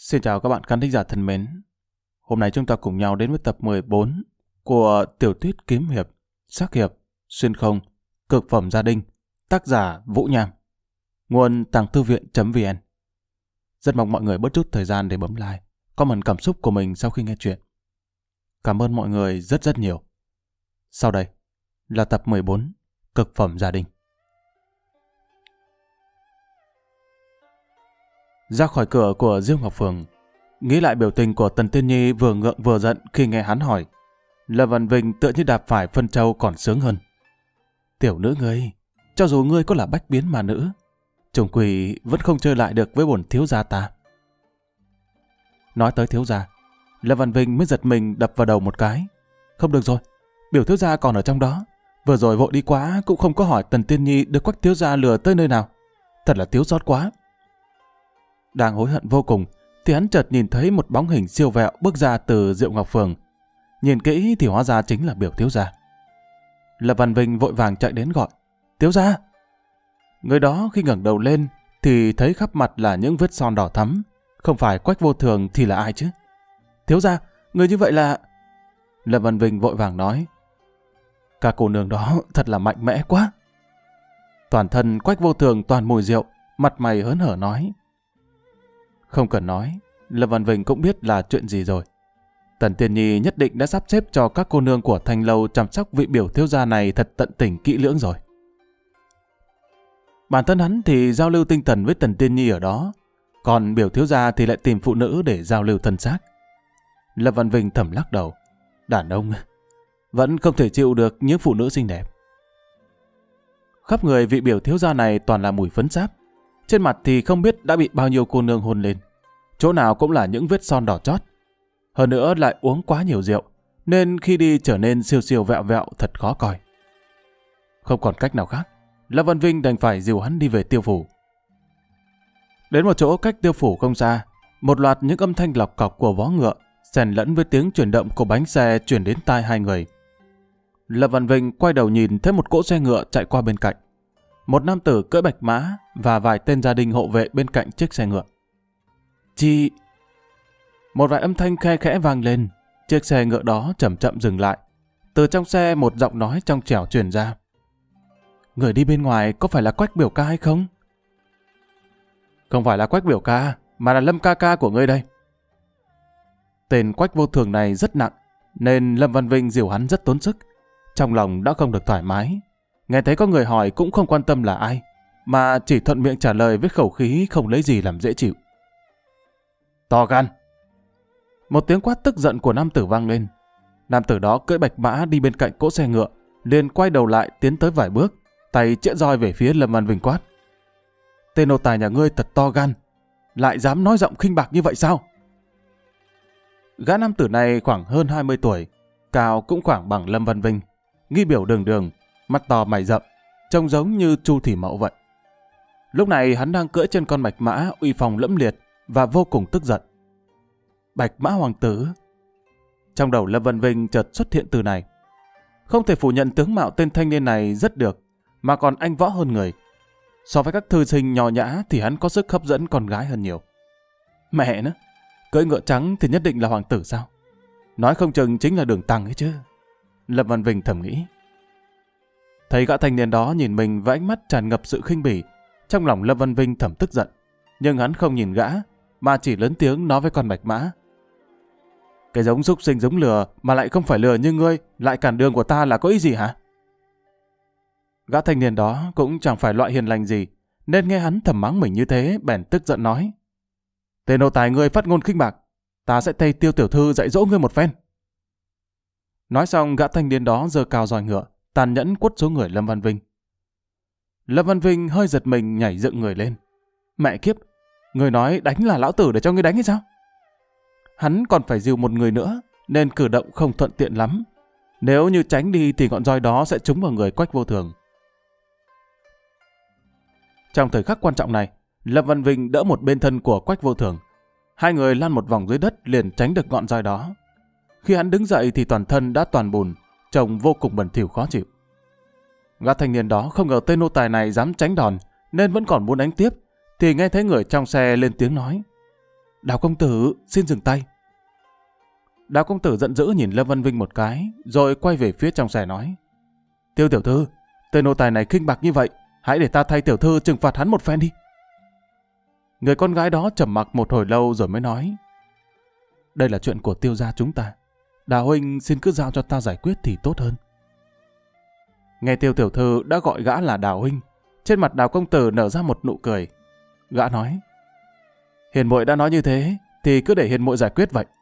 Xin chào các bạn khán thính giả thân mến. Hôm nay chúng ta cùng nhau đến với tập 14 của tiểu thuyết kiếm hiệp, sắc hiệp, xuyên không, cực phẩm gia đình, tác giả Vũ Nham, nguồn tàng thư viện.vn. Rất mong mọi người bớt chút thời gian để bấm like, comment cảm xúc của mình sau khi nghe chuyện. Cảm ơn mọi người rất rất nhiều. Sau đây là tập 14, cực phẩm gia đình. Ra khỏi cửa của Diêu Ngọc Phường, nghĩ lại biểu tình của Tần Tiên Nhi vừa ngượng vừa giận khi nghe hắn hỏi, Lâm Văn Vinh tựa như đạp phải phân trâu còn sướng hơn. Tiểu nữ ngươi, cho dù ngươi có là bách biến mà nữ, trùng quỷ vẫn không chơi lại được với bổn thiếu gia ta. Nói tới thiếu gia, Lâm Văn Vinh mới giật mình đập vào đầu một cái. Không được rồi, biểu thiếu gia còn ở trong đó. Vừa rồi vội đi quá cũng không có hỏi Tần Tiên Nhi được Quách thiếu gia lừa tới nơi nào. Thật là thiếu sót quá. Đang hối hận vô cùng thì hắn chợt nhìn thấy một bóng hình siêu vẹo bước ra từ Diệu Ngọc Phường. Nhìn kỹ thì hóa ra chính là biểu thiếu gia. Lâm Văn Vinh vội vàng chạy đến gọi, thiếu gia. Người đó khi ngẩng đầu lên thì thấy khắp mặt là những vết son đỏ thắm. Không phải Quách Vô Thường thì là ai chứ? Thiếu gia, người như vậy là... Lâm Văn Vinh vội vàng nói, cả cô nương đó thật là mạnh mẽ quá. Toàn thân Quách Vô Thường toàn mùi rượu, mặt mày hớn hở nói. Không cần nói, Lâm Văn Vinh cũng biết là chuyện gì rồi. Tần Tiên Nhi nhất định đã sắp xếp cho các cô nương của Thanh Lâu chăm sóc vị biểu thiếu gia này thật tận tình kỹ lưỡng rồi. Bản thân hắn thì giao lưu tinh thần với Tần Tiên Nhi ở đó, còn biểu thiếu gia thì lại tìm phụ nữ để giao lưu thân xác. Lâm Văn Vinh thầm lắc đầu, đàn ông vẫn không thể chịu được những phụ nữ xinh đẹp. Khắp người vị biểu thiếu gia này toàn là mùi phấn sáp. Trên mặt thì không biết đã bị bao nhiêu cô nương hôn lên. Chỗ nào cũng là những vết son đỏ chót. Hơn nữa lại uống quá nhiều rượu, nên khi đi trở nên siêu siêu vẹo vẹo thật khó coi. Không còn cách nào khác, Lâm Văn Vinh đành phải dìu hắn đi về Tiêu Phủ. Đến một chỗ cách Tiêu Phủ không xa, một loạt những âm thanh lọc cọc của vó ngựa xen lẫn với tiếng chuyển động của bánh xe chuyển đến tai hai người. Lâm Văn Vinh quay đầu nhìn thấy một cỗ xe ngựa chạy qua bên cạnh. Một nam tử cưỡi bạch mã và vài tên gia đình hộ vệ bên cạnh chiếc xe ngựa. Chị... Một vài âm thanh khe khẽ vang lên, chiếc xe ngựa đó chậm chậm dừng lại. Từ trong xe một giọng nói trong trẻo truyền ra. Người đi bên ngoài có phải là Quách biểu ca hay không? Không phải là Quách biểu ca, mà là Lâm ca ca của ngươi đây. Tên Quách Vô Thường này rất nặng, nên Lâm Văn Vinh dìu hắn rất tốn sức. Trong lòng đã không được thoải mái. Nghe thấy có người hỏi cũng không quan tâm là ai, mà chỉ thuận miệng trả lời với khẩu khí không lấy gì làm dễ chịu. To gan! Một tiếng quát tức giận của nam tử vang lên. Nam tử đó cưỡi bạch mã đi bên cạnh cỗ xe ngựa, liền quay đầu lại tiến tới vài bước, tay chĩa roi về phía Lâm Văn Vinh quát. Tên nô tài nhà ngươi thật to gan, lại dám nói giọng khinh bạc như vậy sao? Gã nam tử này khoảng hơn 20 tuổi, cao cũng khoảng bằng Lâm Văn Vinh, nghi biểu đường đường, mắt to mày rậm, trông giống như Chu Thị Mậu vậy. Lúc này hắn đang cưỡi trên con bạch mã uy phong lẫm liệt và vô cùng tức giận. Bạch mã hoàng tử. Trong đầu Lâm Văn Vinh chợt xuất hiện từ này. Không thể phủ nhận tướng mạo tên thanh niên này rất được, mà còn anh võ hơn người. So với các thư sinh nhỏ nhã thì hắn có sức hấp dẫn con gái hơn nhiều. Mẹ nó, cưỡi ngựa trắng thì nhất định là hoàng tử sao? Nói không chừng chính là Đường Tăng ấy chứ. Lâm Văn Vinh thầm nghĩ. Thấy gã thanh niên đó nhìn mình với ánh mắt tràn ngập sự khinh bỉ, trong lòng Lâm Văn Vinh thầm tức giận. Nhưng hắn không nhìn gã, mà chỉ lớn tiếng nói với con bạch mã. Cái giống súc sinh giống lừa mà lại không phải lừa như ngươi, lại cản đường của ta là có ý gì hả? Gã thanh niên đó cũng chẳng phải loại hiền lành gì, nên nghe hắn thầm mắng mình như thế, bèn tức giận nói. Tên nô tài ngươi phát ngôn khinh bạc, ta sẽ thay Tiêu tiểu thư dạy dỗ ngươi một phen. Nói xong gã thanh niên đó giơ cao roi ngựa, tàn nhẫn quất xuống người Lâm Văn Vinh. Lâm Văn Vinh hơi giật mình nhảy dựng người lên. Mẹ kiếp, người nói đánh là lão tử để cho ngươi đánh hay sao? Hắn còn phải dìu một người nữa, nên cử động không thuận tiện lắm. Nếu như tránh đi thì ngọn roi đó sẽ trúng vào người Quách Vô Thường. Trong thời khắc quan trọng này, Lâm Văn Vinh đỡ một bên thân của Quách Vô Thường. Hai người lăn một vòng dưới đất liền tránh được ngọn roi đó. Khi hắn đứng dậy thì toàn thân đã toàn bùn, trông vô cùng bẩn thỉu khó chịu. Gã thanh niên đó không ngờ tên nô tài này dám tránh đòn, nên vẫn còn muốn đánh tiếp, thì nghe thấy người trong xe lên tiếng nói. Đào công tử, xin dừng tay. Đào công tử giận dữ nhìn Lâm Văn Vinh một cái, rồi quay về phía trong xe nói. Tiêu tiểu thư, tên nô tài này khinh bạc như vậy, hãy để ta thay tiểu thư trừng phạt hắn một phen đi. Người con gái đó trầm mặc một hồi lâu rồi mới nói. Đây là chuyện của Tiêu gia chúng ta. Đào huynh xin cứ giao cho ta giải quyết thì tốt hơn. Nghe Tiêu tiểu thư đã gọi gã là Đào huynh, trên mặt Đào công tử nở ra một nụ cười. Gã nói. Hiền muội đã nói như thế, thì cứ để hiền muội giải quyết vậy.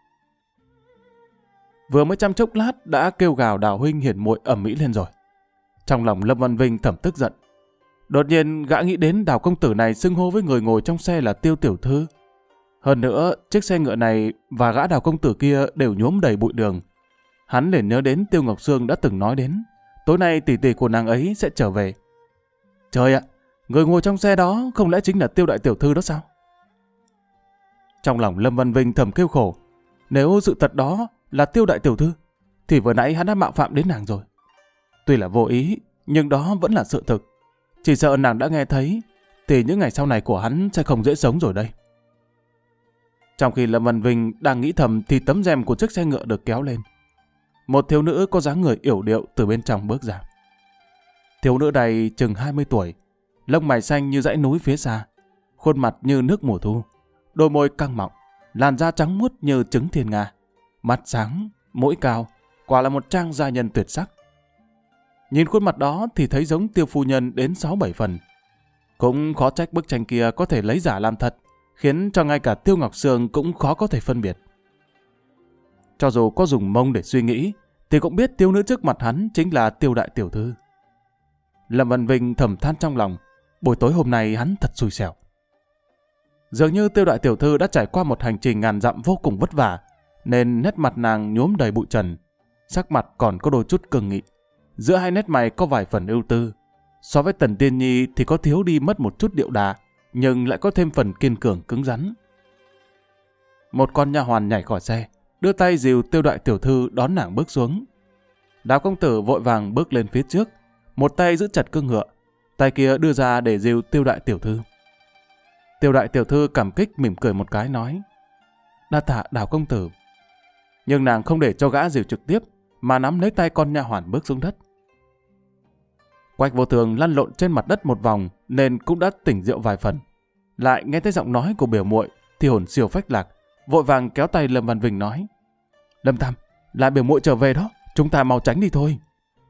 Vừa mới chăm chốc lát đã kêu gào Đào huynh hiền muội ầm ĩ lên rồi. Trong lòng Lâm Văn Vinh thầm tức giận. Đột nhiên gã nghĩ đến Đào công tử này xưng hô với người ngồi trong xe là Tiêu tiểu thư. Hơn nữa, chiếc xe ngựa này và gã Đào công tử kia đều nhuốm đầy bụi đường. Hắn liền nhớ đến Tiêu Ngọc Sương đã từng nói đến, tối nay tỷ tỷ của nàng ấy sẽ trở về. Trời ạ, người ngồi trong xe đó không lẽ chính là Tiêu đại tiểu thư đó sao? Trong lòng Lâm Văn Vinh thầm kêu khổ. Nếu sự thật đó là Tiêu đại tiểu thư, thì vừa nãy hắn đã mạo phạm đến nàng rồi. Tuy là vô ý, nhưng đó vẫn là sự thực. Chỉ sợ nàng đã nghe thấy, thì những ngày sau này của hắn sẽ không dễ sống rồi đây. Trong khi Lâm Văn Vinh đang nghĩ thầm thì tấm rèm của chiếc xe ngựa được kéo lên. Một thiếu nữ có dáng người yểu điệu từ bên trong bước ra. Thiếu nữ này chừng 20 tuổi, lông mày xanh như dãy núi phía xa, khuôn mặt như nước mùa thu, đôi môi căng mọng, làn da trắng muốt như trứng thiên nga, mắt sáng, mũi cao, quả là một trang gia nhân tuyệt sắc. Nhìn khuôn mặt đó thì thấy giống Tiêu phu nhân đến 6-7 phần. Cũng khó trách bức tranh kia có thể lấy giả làm thật, khiến cho ngay cả Tiêu Ngọc Sương cũng khó có thể phân biệt. Cho dù có dùng mông để suy nghĩ, thì cũng biết thiếu nữ trước mặt hắn chính là Tiêu đại tiểu thư. Lâm Văn Vinh thầm than trong lòng, buổi tối hôm nay hắn thật xui xẻo. Dường như Tiêu đại tiểu thư đã trải qua một hành trình ngàn dặm vô cùng vất vả, nên nét mặt nàng nhuốm đầy bụi trần, sắc mặt còn có đôi chút cương nghị. Giữa hai nét mày có vài phần ưu tư. So với Tần Tiên Nhi thì có thiếu đi mất một chút điệu đà, nhưng lại có thêm phần kiên cường cứng rắn. Một con nha hoàn nhảy khỏi xe, đưa tay dìu Tiêu đại tiểu thư đón nàng bước xuống. Đào công tử vội vàng bước lên phía trước, một tay giữ chặt cương ngựa, tay kia đưa ra để dìu Tiêu đại tiểu thư. Tiêu đại tiểu thư cảm kích mỉm cười một cái nói. Đa tạ Đào công tử. Nhưng nàng không để cho gã dìu trực tiếp, mà nắm lấy tay con nha hoàn bước xuống đất. Quách Vô Thường lăn lộn trên mặt đất một vòng nên cũng đã tỉnh rượu vài phần. Lại nghe thấy giọng nói của biểu muội thì hồn siêu phách lạc, vội vàng kéo tay Lâm Văn Vinh nói. Lâm Tam, là biểu muội trở về đó, chúng ta mau tránh đi thôi.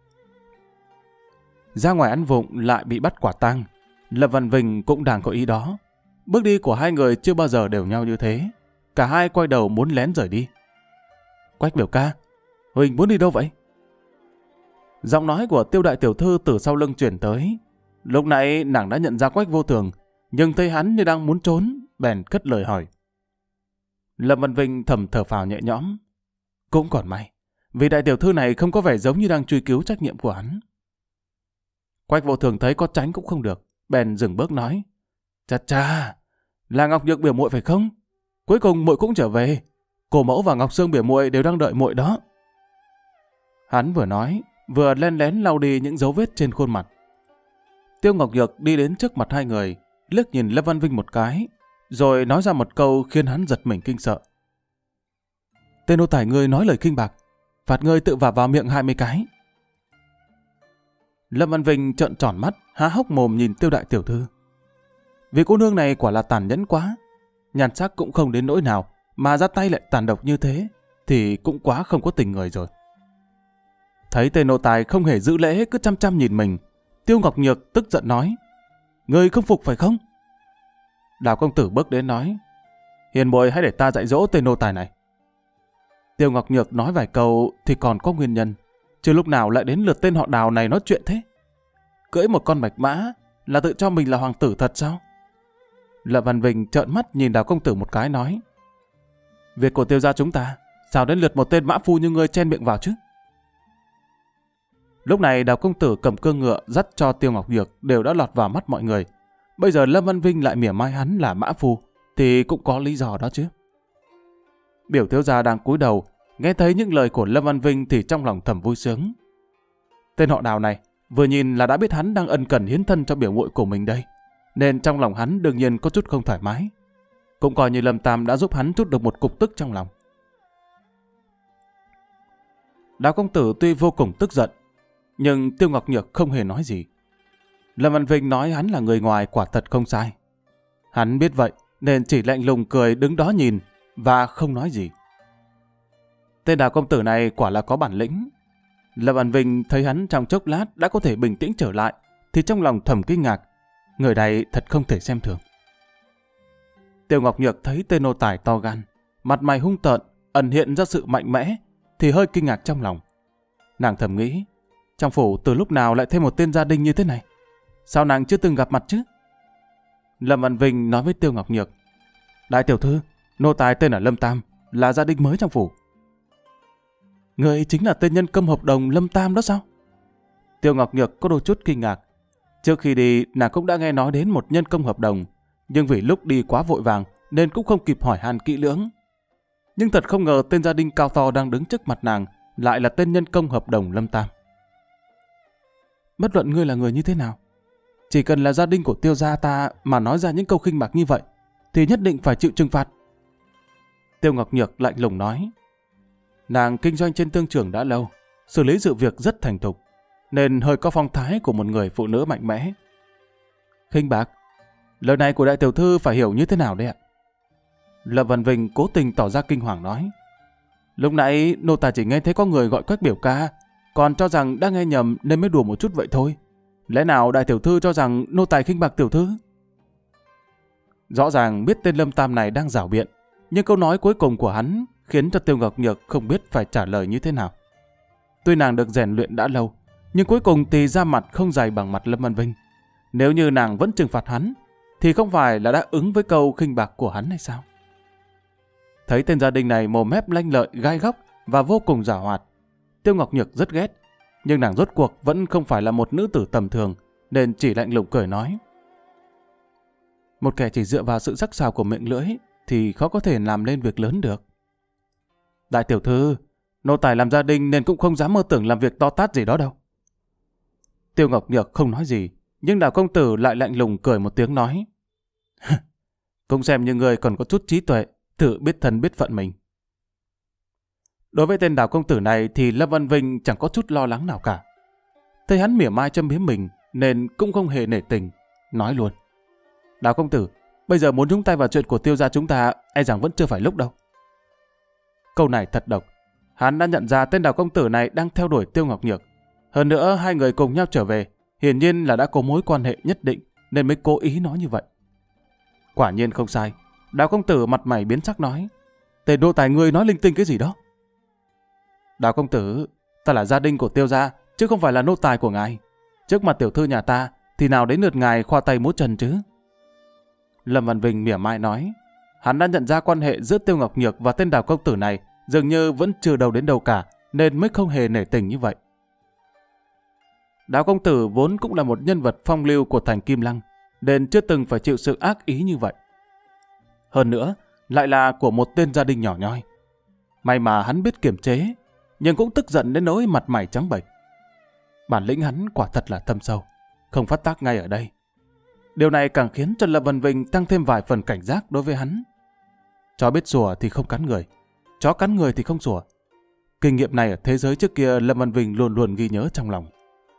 Ra ngoài ăn vụng lại bị bắt quả tang. Lâm Văn Vinh cũng đang có ý đó. Bước đi của hai người chưa bao giờ đều nhau như thế. Cả hai quay đầu muốn lén rời đi. Quách biểu ca, Huỳnh muốn đi đâu vậy? Giọng nói của Tiêu đại tiểu thư từ sau lưng chuyển tới. Lúc nãy nàng đã nhận ra Quách Vô Thường, nhưng thấy hắn như đang muốn trốn, bèn cất lời hỏi. Lâm Văn Vinh thầm thở phào nhẹ nhõm. Cũng còn may, vì đại tiểu thư này không có vẻ giống như đang truy cứu trách nhiệm của hắn. Quách Vô Thường thấy có tránh cũng không được, bèn dừng bước nói. Chà chà, là Ngọc Nhược biểu muội phải không? Cuối cùng muội cũng trở về. Cô mẫu và Ngọc Sương biểu muội đều đang đợi muội đó. Hắn vừa nói, vừa len lén lau đi những dấu vết trên khuôn mặt. Tiêu Ngọc Nhược đi đến trước mặt hai người, liếc nhìn Lâm Văn Vinh một cái, rồi nói ra một câu khiến hắn giật mình kinh sợ. Tên nô tài ngươi nói lời khinh bạc, phạt ngươi tự vào miệng 20 cái. Lâm Văn Vinh trợn tròn mắt, há hốc mồm nhìn Tiêu đại tiểu thư. Vì cô nương này quả là tàn nhẫn quá, nhan sắc cũng không đến nỗi nào, mà ra tay lại tàn độc như thế, thì cũng quá không có tình người rồi. Thấy tên nô tài không hề giữ lễ, cứ chăm chăm nhìn mình, Tiêu Ngọc Nhược tức giận nói. Ngươi không phục phải không? Đào công tử bước đến nói. Hiền muội hãy để ta dạy dỗ tên nô tài này. Tiêu Ngọc Nhược nói vài câu thì còn có nguyên nhân, chứ lúc nào lại đến lượt tên họ Đào này nói chuyện thế. Cưỡi một con bạch mã là tự cho mình là hoàng tử thật sao? Lâm Văn Vinh trợn mắt nhìn Đào công tử một cái nói. Việc của Tiêu gia chúng ta, sao đến lượt một tên mã phu như ngươi chen miệng vào chứ? Lúc này Đào công tử cầm cương ngựa dắt cho Tiêu Ngọc Nhược đều đã lọt vào mắt mọi người. Bây giờ Lâm Văn Vinh lại mỉa mai hắn là mã phu, thì cũng có lý do đó chứ. Biểu thiếu gia đang cúi đầu, nghe thấy những lời của Lâm Văn Vinh thì trong lòng thầm vui sướng. Tên họ Đào này vừa nhìn là đã biết hắn đang ân cần hiến thân cho biểu muội của mình đây, nên trong lòng hắn đương nhiên có chút không thoải mái. cũng coi như Lâm Tam đã giúp hắn trút được một cục tức trong lòng. Đào công tử tuy vô cùng tức giận, nhưng Tiêu Ngọc Nhược không hề nói gì. Lâm Văn Vinh nói hắn là người ngoài quả thật không sai. Hắn biết vậy nên chỉ lạnh lùng cười đứng đó nhìn và không nói gì. Tên Đào công tử này quả là có bản lĩnh. Lâm Văn Vinh thấy hắn trong chốc lát đã có thể bình tĩnh trở lại thì trong lòng thầm kinh ngạc. Người này thật không thể xem thường. Tiêu Ngọc Nhược thấy tên nô tài to gan, mặt mày hung tợn, ẩn hiện ra sự mạnh mẽ thì hơi kinh ngạc trong lòng. Nàng thầm nghĩ, trong phủ từ lúc nào lại thêm một tên gia đình như thế này? Sao nàng chưa từng gặp mặt chứ? Lâm Văn Vinh nói với Tiêu Ngọc Nhược, đại tiểu thư, nô tài tên là Lâm Tam, là gia đình mới trong phủ. Người chính là tên nhân công hợp đồng Lâm Tam đó sao? Tiêu Ngọc Nhược có đôi chút kinh ngạc. Trước khi đi, nàng cũng đã nghe nói đến một nhân công hợp đồng, nhưng vì lúc đi quá vội vàng nên cũng không kịp hỏi han kỹ lưỡng. Nhưng thật không ngờ tên gia đình cao to đang đứng trước mặt nàng lại là tên nhân công hợp đồng Lâm Tam. Bất luận ngươi là người như thế nào, chỉ cần là gia đình của Tiêu gia ta mà nói ra những câu khinh bạc như vậy thì nhất định phải chịu trừng phạt. Tiêu Ngọc Nhược lạnh lùng nói. Nàng kinh doanh trên thương trường đã lâu, xử lý sự việc rất thành thục, nên hơi có phong thái của một người phụ nữ mạnh mẽ. Khinh bạc? Lời này của đại tiểu thư phải hiểu như thế nào đấy ạ? Lâm Văn Vinh cố tình tỏ ra kinh hoàng nói. Lúc nãy nô tài chỉ nghe thấy có người gọi Quách biểu ca, còn cho rằng đã nghe nhầm nên mới đùa một chút vậy thôi. Lẽ nào đại tiểu thư cho rằng nô tài khinh bạc tiểu thư? Rõ ràng biết tên Lâm Tam này đang giảo biện, nhưng câu nói cuối cùng của hắn khiến cho Tiêu Ngọc Nhược không biết phải trả lời như thế nào. Tuy nàng được rèn luyện đã lâu, nhưng cuối cùng thì da mặt không dày bằng mặt Lâm Văn Vinh. Nếu như nàng vẫn trừng phạt hắn, thì không phải là đã ứng với câu khinh bạc của hắn hay sao? Thấy tên gia đình này mồm mép lanh lợi, gai góc và vô cùng giảo hoạt, Tiêu Ngọc Nhược rất ghét, nhưng nàng rốt cuộc vẫn không phải là một nữ tử tầm thường, nên chỉ lạnh lùng cười nói. Một kẻ chỉ dựa vào sự sắc sảo của miệng lưỡi thì khó có thể làm lên việc lớn được. Đại tiểu thư, nô tài làm gia đình nên cũng không dám mơ tưởng làm việc to tát gì đó đâu. Tiêu Ngọc Nhược không nói gì, nhưng Đào công tử lại lạnh lùng cười một tiếng nói. Cũng xem như người còn có chút trí tuệ, tự biết thân biết phận mình. Đối với tên Đào công tử này thì Lâm Văn Vinh chẳng có chút lo lắng nào cả. Thấy hắn mỉa mai châm biếm mình nên cũng không hề nể tình, nói luôn. Đào công tử, bây giờ muốn nhúng tay vào chuyện của Tiêu gia chúng ta e rằng vẫn chưa phải lúc đâu. Câu này thật độc. Hắn đã nhận ra tên Đào công tử này đang theo đuổi Tiêu Ngọc Nhược. Hơn nữa hai người cùng nhau trở về, hiển nhiên là đã có mối quan hệ nhất định nên mới cố ý nói như vậy. Quả nhiên không sai. Đào công tử mặt mày biến sắc nói. Tên nô tài ngươi nói linh tinh cái gì đó? Đào công tử, ta là gia đình của Tiêu gia, chứ không phải là nô tài của ngài. Trước mặt tiểu thư nhà ta thì nào đến lượt ngài khoa tay múa chân chứ? Lâm Văn Vinh mỉa mai nói. Hắn đã nhận ra quan hệ giữa Tiêu Ngọc Nhược và tên Đào công tử này dường như vẫn chưa đâu đến đâu cả, nên mới không hề nể tình như vậy. Đào công tử vốn cũng là một nhân vật phong lưu của thành Kim Lăng, nên chưa từng phải chịu sự ác ý như vậy. Hơn nữa, lại là của một tên gia đình nhỏ nhoi. May mà hắn biết kiềm chế, nhưng cũng tức giận đến nỗi mặt mày trắng bệch. Bản lĩnh hắn quả thật là thâm sâu, không phát tác ngay ở đây. Điều này càng khiến cho Lâm Văn Vinh tăng thêm vài phần cảnh giác đối với hắn. Chó biết sủa thì không cắn người, chó cắn người thì không sủa. Kinh nghiệm này ở thế giới trước kia Lâm Văn Vinh luôn luôn ghi nhớ trong lòng.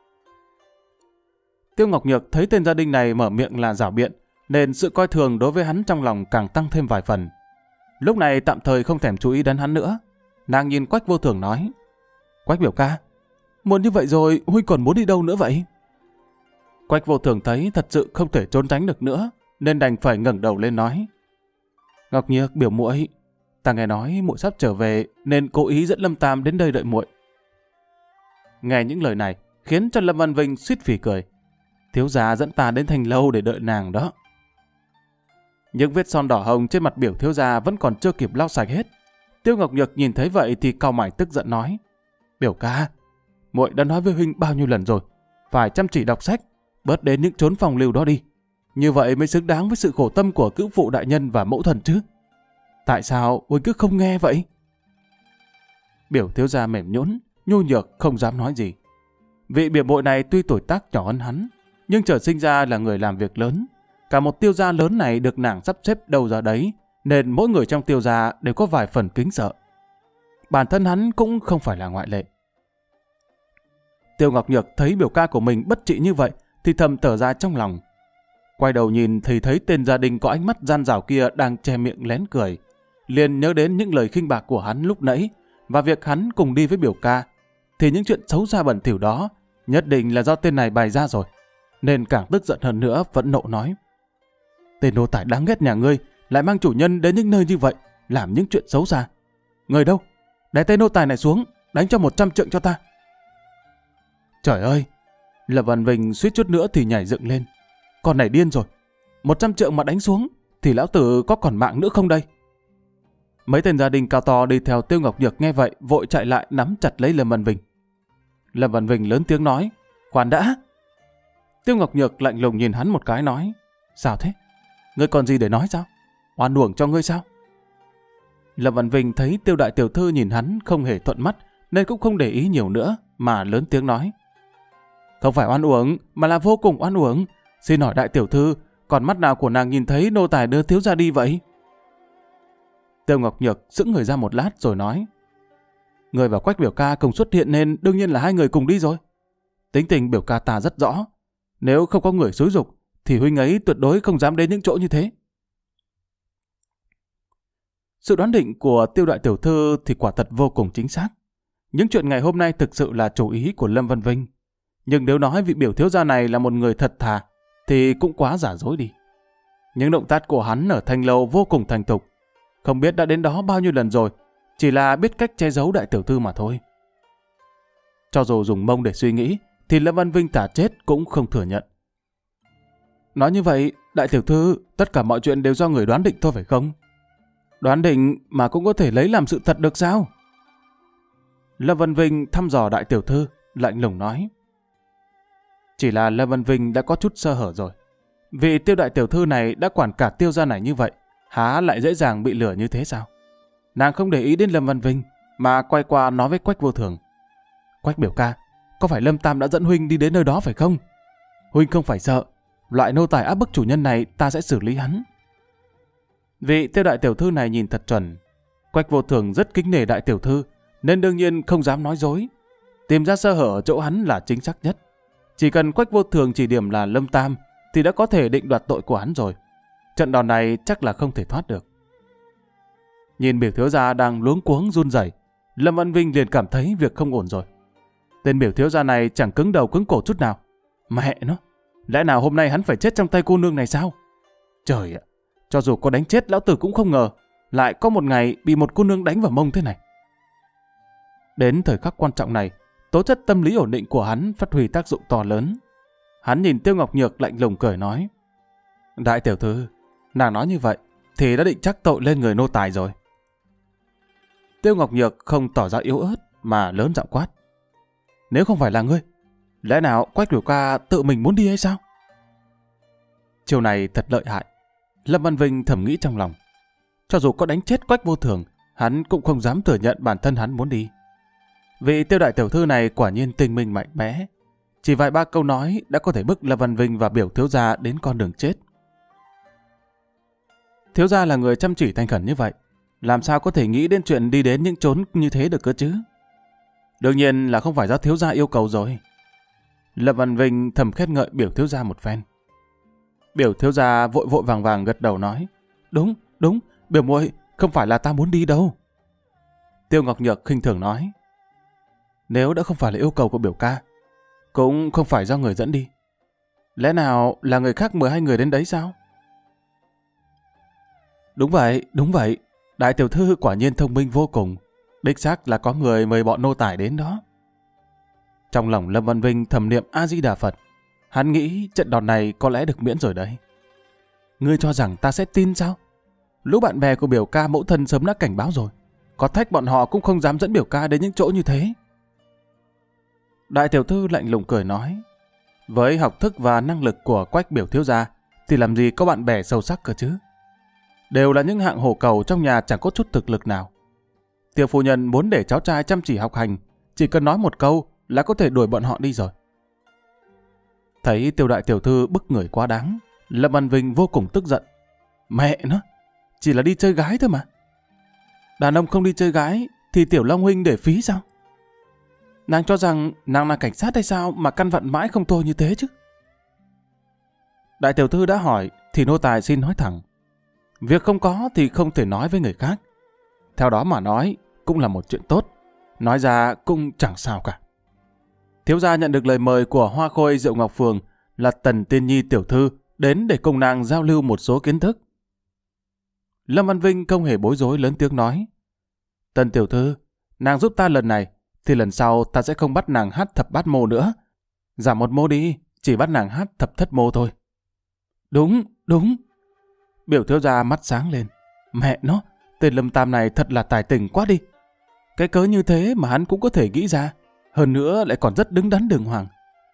Tiêu Ngọc Nhược thấy tên gia đình này mở miệng là giảo biện, nên sự coi thường đối với hắn trong lòng càng tăng thêm vài phần. Lúc này tạm thời không thèm chú ý đến hắn nữa. Nàng nhìn Quách Vô Thường nói. Quách biểu ca, muốn như vậy rồi huynh còn muốn đi đâu nữa vậy? Quách Vô Thường thấy thật sự không thể trốn tránh được nữa, nên đành phải ngẩng đầu lên nói. Ngọc Nhược biểu muội, ta nghe nói muội sắp trở về nên cố ý dẫn Lâm Tam đến đây đợi muội. Nghe những lời này khiến cho Lâm Văn Vinh suýt phì cười. Thiếu gia dẫn ta đến thành lâu để đợi nàng đó. Những vết son đỏ hồng trên mặt biểu thiếu gia vẫn còn chưa kịp lau sạch hết. Tiêu Ngọc Nhược nhìn thấy vậy thì cau mày tức giận nói. Biểu ca, muội đã nói với huynh bao nhiêu lần rồi, phải chăm chỉ đọc sách, bớt đến những chốn phòng lưu đó đi. Như vậy mới xứng đáng với sự khổ tâm của cữu phụ đại nhân và mẫu thần chứ. Tại sao huynh cứ không nghe vậy? Biểu thiếu gia mềm nhũn, nhu nhược không dám nói gì. Vị biểu muội này tuy tuổi tác nhỏ hơn hắn, nhưng trở sinh ra là người làm việc lớn. Cả một Tiêu gia lớn này được nàng sắp xếp đâu ra đấy, nên mỗi người trong Tiêu gia đều có vài phần kính sợ. Bản thân hắn cũng không phải là ngoại lệ. Tiêu Ngọc Nhược thấy biểu ca của mình bất trị như vậy thì thầm thở ra trong lòng. Quay đầu nhìn thì thấy tên gia đình có ánh mắt gian dảo kia đang che miệng lén cười. Liền nhớ đến những lời khinh bạc của hắn lúc nãy và việc hắn cùng đi với biểu ca. Thì những chuyện xấu xa bẩn thỉu đó nhất định là do tên này bày ra rồi. Nên càng tức giận hơn nữa, phẫn nộ nói: tên nô tài đáng ghét nhà ngươi lại mang chủ nhân đến những nơi như vậy, làm những chuyện xấu xa. Người đâu? Đè tên nô tài này xuống, đánh cho 100 trượng cho ta. Trời ơi! Lâm Văn Vinh suýt chút nữa thì nhảy dựng lên. Con này điên rồi. 100 trượng mà đánh xuống thì lão tử có còn mạng nữa không đây? Mấy tên gia đình cao to đi theo Tiêu Ngọc Nhược nghe vậy vội chạy lại nắm chặt lấy Lâm Văn Vinh. Lâm Văn Vinh lớn tiếng nói: khoan đã! Tiêu Ngọc Nhược lạnh lùng nhìn hắn một cái nói: sao thế? Ngươi còn gì để nói sao? Oan uổng cho ngươi sao? Lâm Văn Vinh thấy Tiêu đại tiểu thư nhìn hắn không hề thuận mắt nên cũng không để ý nhiều nữa mà lớn tiếng nói: không phải oan uổng mà là vô cùng oan uổng. Xin hỏi đại tiểu thư, còn mắt nào của nàng nhìn thấy nô tài đưa thiếu gia đi vậy? Tiêu Ngọc Nhược sững người ra một lát rồi nói: người và Quách biểu ca cùng xuất hiện nên đương nhiên là hai người cùng đi rồi. Tính tình biểu ca ta rất rõ. Nếu không có người xúi giục thì huynh ấy tuyệt đối không dám đến những chỗ như thế. Sự đoán định của Tiêu đại tiểu thư thì quả thật vô cùng chính xác. Những chuyện ngày hôm nay thực sự là chủ ý của Lâm Văn Vinh. Nhưng nếu nói vị biểu thiếu gia này là một người thật thà thì cũng quá giả dối đi. Những động tác của hắn ở Thanh Lâu vô cùng thành thục. Không biết đã đến đó bao nhiêu lần rồi, chỉ là biết cách che giấu đại tiểu thư mà thôi. Cho dù dùng mông để suy nghĩ thì Lâm Văn Vinh thả chết cũng không thừa nhận. Nói như vậy, đại tiểu thư, tất cả mọi chuyện đều do người đoán định thôi phải không? Đoán định mà cũng có thể lấy làm sự thật được sao? Lâm Văn Vinh thăm dò đại tiểu thư, lạnh lùng nói. Chỉ là Lâm Văn Vinh đã có chút sơ hở rồi. Vì Tiêu đại tiểu thư này đã quản cả Tiêu gia này như vậy, há lại dễ dàng bị lừa như thế sao? Nàng không để ý đến Lâm Văn Vinh mà quay qua nói với Quách Vô Thường: Quách biểu ca, có phải Lâm Tam đã dẫn huynh đi đến nơi đó phải không? Huynh không phải sợ, loại nô tài áp bức chủ nhân này ta sẽ xử lý hắn. Vị Tiêu đại tiểu thư này nhìn thật chuẩn. Quách Vô Thường rất kính nể đại tiểu thư nên đương nhiên không dám nói dối. Tìm ra sơ hở ở chỗ hắn là chính xác nhất. Chỉ cần Quách Vô Thường chỉ điểm là Lâm Tam thì đã có thể định đoạt tội của hắn rồi. Trận đòn này chắc là không thể thoát được. Nhìn biểu thiếu gia đang luống cuống run rẩy, Lâm Văn Vinh liền cảm thấy việc không ổn rồi. Tên biểu thiếu gia này chẳng cứng đầu cứng cổ chút nào. Mẹ nó, lẽ nào hôm nay hắn phải chết trong tay cô nương này sao? Trời ạ, cho dù có đánh chết lão tử cũng không ngờ lại có một ngày bị một cô nương đánh vào mông thế này. Đến thời khắc quan trọng này, tố chất tâm lý ổn định của hắn phát huy tác dụng to lớn. Hắn nhìn Tiêu Ngọc Nhược lạnh lùng cười nói: Đại tiểu thư, nàng nói như vậy thì đã định chắc tội lên người nô tài rồi. Tiêu Ngọc Nhược không tỏ ra yếu ớt mà lớn giọng quát: Nếu không phải là ngươi, lẽ nào Quách biểu ca tự mình muốn đi hay sao? Chiều này thật lợi hại. Lâm Văn Vinh thầm nghĩ trong lòng. Cho dù có đánh chết Quách Vô Thường, hắn cũng không dám thừa nhận bản thân hắn muốn đi. Vị Tiêu đại tiểu thư này quả nhiên tinh minh mạnh mẽ. Chỉ vài ba câu nói đã có thể bức Lâm Văn Vinh và biểu thiếu gia đến con đường chết. Thiếu gia là người chăm chỉ thành khẩn như vậy, làm sao có thể nghĩ đến chuyện đi đến những chốn như thế được cơ chứ? Đương nhiên là không phải do thiếu gia yêu cầu rồi. Lâm Văn Vinh thầm khen ngợi biểu thiếu gia một phen. Biểu thiếu gia vội vội vàng vàng gật đầu nói: Đúng, biểu muội, không phải là ta muốn đi đâu. Tiêu Ngọc Nhược khinh thường nói: Nếu đã không phải là yêu cầu của biểu ca, cũng không phải do người dẫn đi, lẽ nào là người khác mời hai người đến đấy sao? Đúng vậy, đại tiểu thư quả nhiên thông minh vô cùng, đích xác là có người mời bọn nô tài đến đó. Trong lòng Lâm Văn Vinh thầm niệm A Di Đà Phật, hắn nghĩ trận đòn này có lẽ được miễn rồi đấy. Ngươi cho rằng ta sẽ tin sao? Lũ bạn bè của biểu ca mẫu thân sớm đã cảnh báo rồi, có thách bọn họ cũng không dám dẫn biểu ca đến những chỗ như thế. Đại tiểu thư lạnh lùng cười nói: Với học thức và năng lực của Quách biểu thiếu gia thì làm gì có bạn bè sâu sắc cơ chứ? Đều là những hạng hổ cầu trong nhà chẳng có chút thực lực nào. Tiểu phu nhân muốn để cháu trai chăm chỉ học hành, chỉ cần nói một câu là có thể đuổi bọn họ đi rồi. Thấy Tiêu đại tiểu thư bức người quá đáng, Lâm Văn Vinh vô cùng tức giận. Mẹ nó, chỉ là đi chơi gái thôi mà. Đàn ông không đi chơi gái thì Tiểu Long huynh để phí sao? Nàng cho rằng nàng là cảnh sát hay sao mà căn vặn mãi không thôi như thế chứ? Đại tiểu thư đã hỏi thì nô tài xin nói thẳng. Việc không có thì không thể nói với người khác. Theo đó mà nói cũng là một chuyện tốt. Nói ra cũng chẳng sao cả. Thiếu gia nhận được lời mời của Hoa Khôi Diệu Ngọc Phường là Tần Tiên Nhi tiểu thư đến để cùng nàng giao lưu một số kiến thức. Lâm Văn Vinh không hề bối rối lớn tiếng nói. Tần tiểu thư, nàng giúp ta lần này, thì lần sau ta sẽ không bắt nàng hát thập bát mô nữa. Giảm một mô đi, chỉ bắt nàng hát thập thất mô thôi. Đúng, đúng. Biểu thiếu gia mắt sáng lên. Mẹ nó, tên Lâm Tam này thật là tài tình quá đi. Cái cớ như thế mà hắn cũng có thể nghĩ ra. Hơn nữa lại còn rất đứng đắn đường hoàng.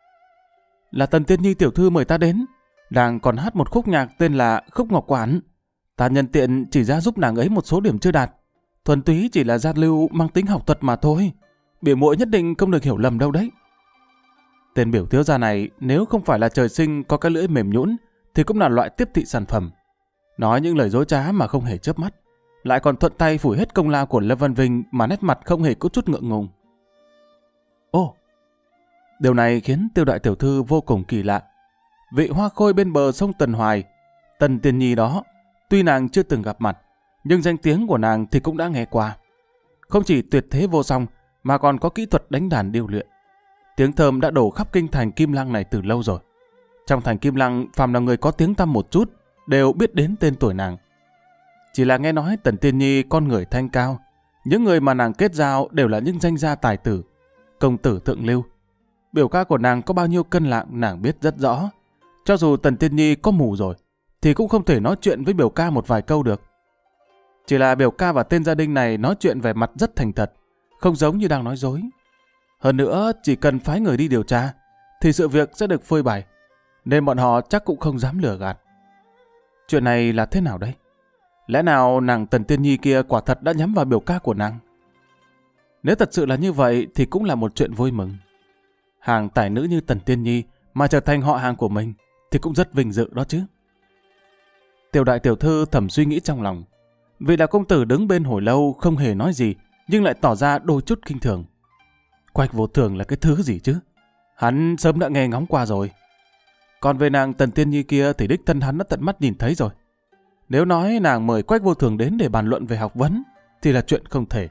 Là Tần Tiên Nhi tiểu thư mời ta đến. Nàng còn hát một khúc nhạc tên là Khúc Ngọc Quản. Ta nhân tiện chỉ ra giúp nàng ấy một số điểm chưa đạt. Thuần túy chỉ là giao lưu mang tính học thuật mà thôi. Biểu muội nhất định không được hiểu lầm đâu đấy. Tên biểu thiếu gia này nếu không phải là trời sinh có cái lưỡi mềm nhũn thì cũng là loại tiếp thị sản phẩm. Nói những lời dối trá mà không hề chớp mắt. Lại còn thuận tay phủi hết công lao của Lâm Văn Vinh mà nét mặt không hề có chút ngượng ngùng. Ồ! Điều này khiến Tiêu đại tiểu thư vô cùng kỳ lạ. Vị hoa khôi bên bờ sông Tần Hoài, Tần Tiên Nhi đó, tuy nàng chưa từng gặp mặt, nhưng danh tiếng của nàng thì cũng đã nghe qua. Không chỉ tuyệt thế vô song, mà còn có kỹ thuật đánh đàn điêu luyện. Tiếng thơm đã đổ khắp kinh thành Kim Lăng này từ lâu rồi. Trong thành Kim Lăng, phàm là người có tiếng tăm một chút, đều biết đến tên tuổi nàng. Chỉ là nghe nói Tần Tiên Nhi con người thanh cao, những người mà nàng kết giao đều là những danh gia tài tử, công tử thượng lưu. Biểu ca của nàng có bao nhiêu cân lạng nàng biết rất rõ. Cho dù Tần Tiên Nhi có mù rồi, thì cũng không thể nói chuyện với biểu ca một vài câu được. Chỉ là biểu ca và tên gia đình này nói chuyện vẻ mặt rất thành thật, không giống như đang nói dối. Hơn nữa, chỉ cần phái người đi điều tra, thì sự việc sẽ được phơi bày, nên bọn họ chắc cũng không dám lừa gạt. Chuyện này là thế nào đây? Lẽ nào nàng Tần Tiên Nhi kia quả thật đã nhắm vào biểu ca của nàng? Nếu thật sự là như vậy thì cũng là một chuyện vui mừng. Hàng tài nữ như Tần Tiên Nhi mà trở thành họ hàng của mình thì cũng rất vinh dự đó chứ. Tiểu đại tiểu thư thầm suy nghĩ trong lòng. Vì là công tử đứng bên hồi lâu không hề nói gì, nhưng lại tỏ ra đôi chút kinh thường. Quách Vô Thường là cái thứ gì chứ? Hắn sớm đã nghe ngóng qua rồi. Còn về nàng Tần Tiên Nhi kia thì đích thân hắn đã tận mắt nhìn thấy rồi. Nếu nói nàng mời Quách Vô Thường đến để bàn luận về học vấn thì là chuyện không thể.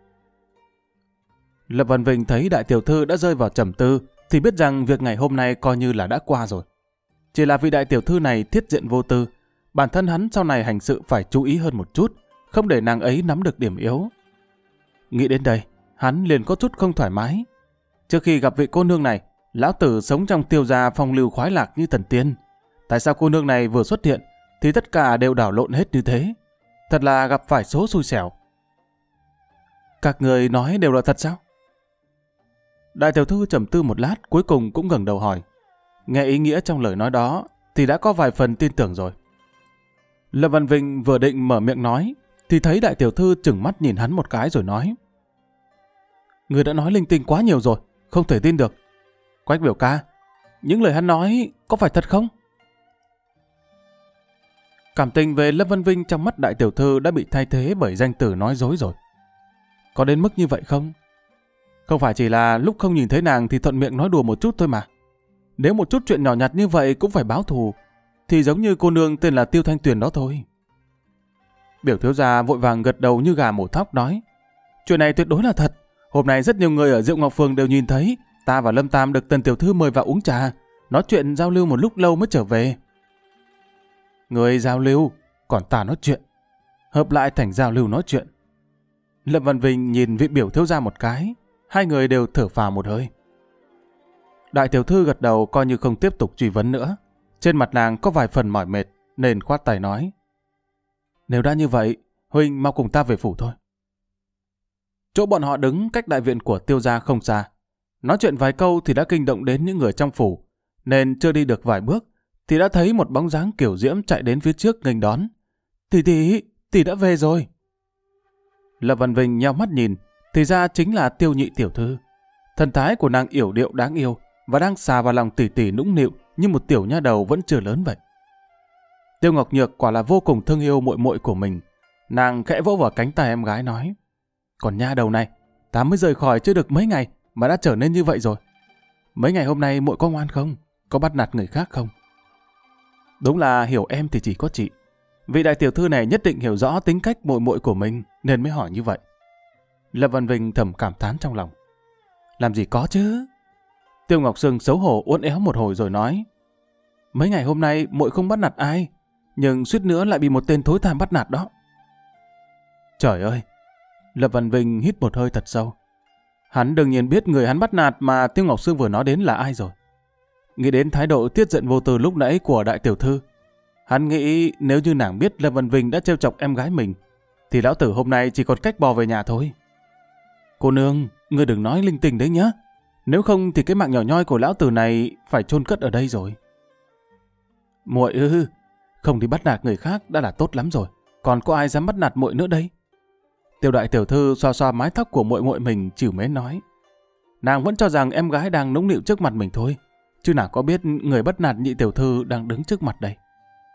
Lập Văn Vinh thấy đại tiểu thư đã rơi vào trầm tư thì biết rằng việc ngày hôm nay coi như là đã qua rồi. Chỉ là vì đại tiểu thư này thiết diện vô tư, bản thân hắn sau này hành sự phải chú ý hơn một chút, không để nàng ấy nắm được điểm yếu. Nghĩ đến đây, hắn liền có chút không thoải mái. Trước khi gặp vị cô nương này, lão tử sống trong Tiêu gia phong lưu khoái lạc như thần tiên. Tại sao cô nương này vừa xuất hiện thì tất cả đều đảo lộn hết như thế? Thật là gặp phải số xui xẻo. Các người nói đều là thật sao? Đại tiểu thư trầm tư một lát, cuối cùng cũng ngẩng đầu hỏi. Nghe ý nghĩa trong lời nói đó thì đã có vài phần tin tưởng rồi. Lâm Văn Vinh vừa định mở miệng nói thì thấy đại tiểu thư chừng mắt nhìn hắn một cái rồi nói. Người đã nói linh tinh quá nhiều rồi, không thể tin được. Quách biểu ca, những lời hắn nói có phải thật không? Cảm tình về Lâm Văn Vinh trong mắt đại tiểu thư đã bị thay thế bởi danh từ nói dối rồi. Có đến mức như vậy không? Không phải chỉ là lúc không nhìn thấy nàng thì thuận miệng nói đùa một chút thôi mà. Nếu một chút chuyện nhỏ nhặt như vậy cũng phải báo thù, thì giống như cô nương tên là Tiêu Thanh Tuyền đó thôi. Biểu thiếu gia vội vàng gật đầu như gà mổ thóc nói. Chuyện này tuyệt đối là thật. Hôm nay rất nhiều người ở Diệu Ngọc Phường đều nhìn thấy ta và Lâm Tam được Tần tiểu thư mời vào uống trà, nói chuyện giao lưu một lúc lâu mới trở về. Người giao lưu, còn ta nói chuyện. Hợp lại thành giao lưu nói chuyện. Lâm Văn Vinh nhìn vị biểu thiếu gia một cái, hai người đều thở phào một hơi. Đại tiểu thư gật đầu coi như không tiếp tục truy vấn nữa. Trên mặt nàng có vài phần mỏi mệt nên khoát tay nói. Nếu đã như vậy, huynh mau cùng ta về phủ thôi. Chỗ bọn họ đứng cách đại viện của Tiêu gia không xa. Nói chuyện vài câu thì đã kinh động đến những người trong phủ, nên chưa đi được vài bước thì đã thấy một bóng dáng kiểu diễm chạy đến phía trước nghênh đón. Tỷ đã về rồi. Lập Văn Vinh nheo mắt nhìn, thì ra chính là Tiêu nhị tiểu thư. Thần thái của nàng yểu điệu đáng yêu và đang xà vào lòng tỷ nũng nịu như một tiểu nha đầu vẫn chưa lớn vậy. Tiêu Ngọc Nhược quả là vô cùng thương yêu muội muội của mình. Nàng khẽ vỗ vào cánh tay em gái nói, còn nha đầu này, ta mới rời khỏi chưa được mấy ngày mà đã trở nên như vậy rồi. Mấy ngày hôm nay muội có ngoan không? Có bắt nạt người khác không? Đúng là hiểu em thì chỉ có chị. Vị đại tiểu thư này nhất định hiểu rõ tính cách muội muội của mình nên mới hỏi như vậy. Lâm Văn Vinh thầm cảm thán trong lòng. Làm gì có chứ? Tiêu Ngọc Sương xấu hổ uốn éo một hồi rồi nói, mấy ngày hôm nay muội không bắt nạt ai, nhưng suýt nữa lại bị một tên thối tha bắt nạt đó. Trời ơi! Lâm Văn Vinh hít một hơi thật sâu. Hắn đương nhiên biết người hắn bắt nạt mà Tiêu Ngọc Sương vừa nói đến là ai rồi. Nghĩ đến thái độ tiết giận vô tư lúc nãy của đại tiểu thư, hắn nghĩ nếu như nàng biết Lâm Văn Vinh đã trêu chọc em gái mình, thì lão tử hôm nay chỉ còn cách bò về nhà thôi. Cô nương, ngươi đừng nói linh tinh đấy nhá. Nếu không thì cái mạng nhỏ nhoi của lão tử này phải chôn cất ở đây rồi. Muội ư, không đi bắt nạt người khác đã là tốt lắm rồi. Còn có ai dám bắt nạt muội nữa đây? Tiêu đại tiểu thư xoa xoa mái tóc của muội muội mình chửi mến nói. Nàng vẫn cho rằng em gái đang nũng nịu trước mặt mình thôi, chứ nào có biết người bắt nạt nhị tiểu thư đang đứng trước mặt đây.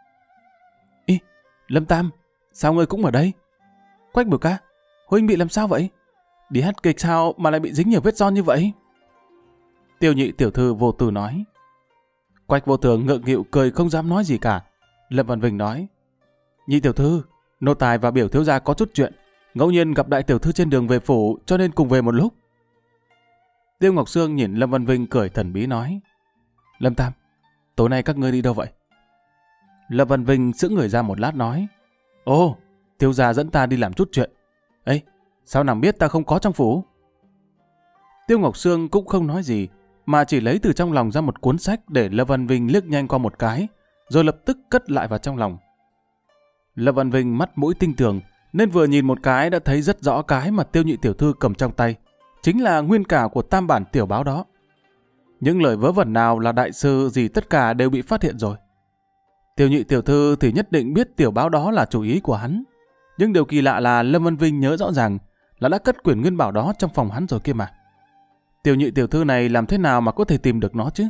Ý, Lâm Tam, sao ngươi cũng ở đây? Quách biểu ca, huynh bị làm sao vậy? Đi hát kịch sao mà lại bị dính nhiều vết son như vậy? Tiêu nhị tiểu thư vô tư nói. Quách vô thường ngượng nghịu cười không dám nói gì cả. Lâm Văn Vinh nói, nhị tiểu thư, nô tài và biểu thiếu gia có chút chuyện, ngẫu nhiên gặp đại tiểu thư trên đường về phủ cho nên cùng về một lúc. Tiêu Ngọc Sương nhìn Lâm Văn Vinh cười thần bí nói, Lâm Tam, tối nay các ngươi đi đâu vậy? Lâm Văn Vinh sững người ra một lát nói, ồ, thiếu gia dẫn ta đi làm chút chuyện. Ấy, sao nàng biết ta không có trong phủ? Tiêu Ngọc Sương cũng không nói gì, mà chỉ lấy từ trong lòng ra một cuốn sách để Lâm Văn Vinh liếc nhanh qua một cái, rồi lập tức cất lại vào trong lòng. Lâm Văn Vinh mắt mũi tinh tường, nên vừa nhìn một cái đã thấy rất rõ cái mà Tiêu nhị tiểu thư cầm trong tay, chính là nguyên cả của tam bản tiểu báo đó. Những lời vớ vẩn nào là đại sư gì tất cả đều bị phát hiện rồi. Tiêu nhị tiểu thư thì nhất định biết tiểu báo đó là chủ ý của hắn. Nhưng điều kỳ lạ là Lâm Văn Vinh nhớ rõ ràng là đã cất quyển nguyên bảo đó trong phòng hắn rồi kia mà. Tiêu nhị tiểu thư này làm thế nào mà có thể tìm được nó chứ?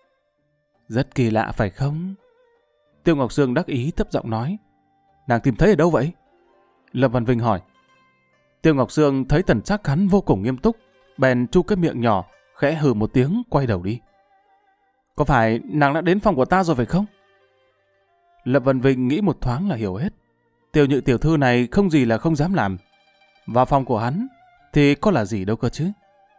Rất kỳ lạ phải không? Tiêu Ngọc Sương đắc ý thấp giọng nói. Nàng tìm thấy ở đâu vậy? Lâm Văn Vinh hỏi. Tiêu Ngọc Sương thấy thần sắc hắn vô cùng nghiêm túc, bèn chu cái miệng nhỏ, khẽ hừ một tiếng quay đầu đi. Có phải nàng đã đến phòng của ta rồi phải không? Lâm Văn Vinh nghĩ một thoáng là hiểu hết. Tiêu nhị tiểu thư này không gì là không dám làm. Vào phòng của hắn thì có là gì đâu cơ chứ.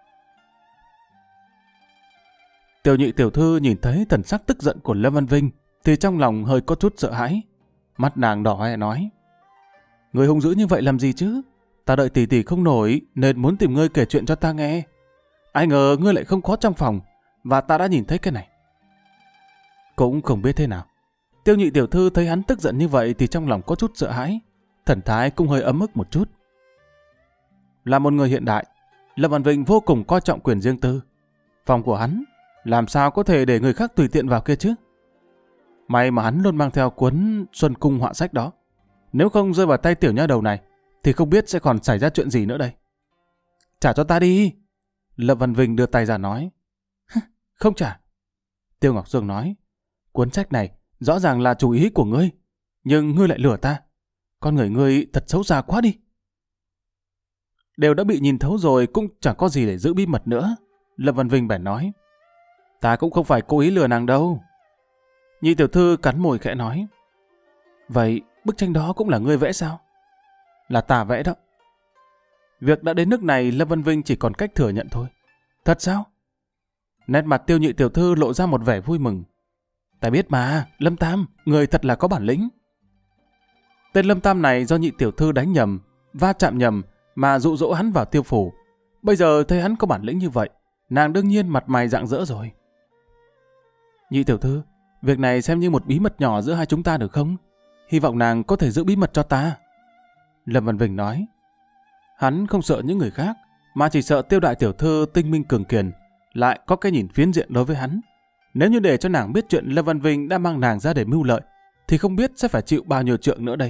Tiêu nhị tiểu thư nhìn thấy thần sắc tức giận của Lâm Văn Vinh thì trong lòng hơi có chút sợ hãi. Mắt nàng đỏ hoe nói. Người hung dữ như vậy làm gì chứ? Ta đợi tỷ tỷ không nổi nên muốn tìm ngươi kể chuyện cho ta nghe. Ai ngờ ngươi lại không có trong phòng và ta đã nhìn thấy cái này. Cũng không biết thế nào. Tiêu nhị tiểu thư thấy hắn tức giận như vậy thì trong lòng có chút sợ hãi. Thần thái cũng hơi ấm ức một chút. Là một người hiện đại, Lâm Văn Vinh vô cùng coi trọng quyền riêng tư. Phòng của hắn làm sao có thể để người khác tùy tiện vào kia chứ? May mà hắn luôn mang theo cuốn Xuân Cung họa sách đó. Nếu không rơi vào tay tiểu nha đầu này thì không biết sẽ còn xảy ra chuyện gì nữa đây. Trả cho ta đi. Lâm Văn Vinh đưa tay ra nói. Không trả. Tiêu Ngọc Sương nói. Cuốn sách này rõ ràng là chủ ý của ngươi, nhưng ngươi lại lừa ta. Con người ngươi thật xấu xa quá đi. Đều đã bị nhìn thấu rồi cũng chẳng có gì để giữ bí mật nữa. Lâm Văn Vinh bèn nói. Ta cũng không phải cố ý lừa nàng đâu. Nhị tiểu thư cắn môi khẽ nói. Vậy bức tranh đó cũng là ngươi vẽ sao? Là ta vẽ đó. Việc đã đến nước này Lâm Văn Vinh chỉ còn cách thừa nhận thôi. Thật sao? Nét mặt Tiêu nhị tiểu thư lộ ra một vẻ vui mừng. Ta biết mà, Lâm Tam, người thật là có bản lĩnh. Tên Lâm Tam này do nhị tiểu thư đánh nhầm, va chạm nhầm mà dụ dỗ hắn vào tiêu phủ. Bây giờ thấy hắn có bản lĩnh như vậy, nàng đương nhiên mặt mày rạng rỡ rồi. Nhị tiểu thư, việc này xem như một bí mật nhỏ giữa hai chúng ta được không? Hy vọng nàng có thể giữ bí mật cho ta. Lâm Văn Vinh nói. Hắn không sợ những người khác, mà chỉ sợ Tiêu đại tiểu thư tinh minh cường kiền, lại có cái nhìn phiến diện đối với hắn. Nếu như để cho nàng biết chuyện Lâm Văn Vinh đã mang nàng ra để mưu lợi, thì không biết sẽ phải chịu bao nhiêu trượng nữa đây.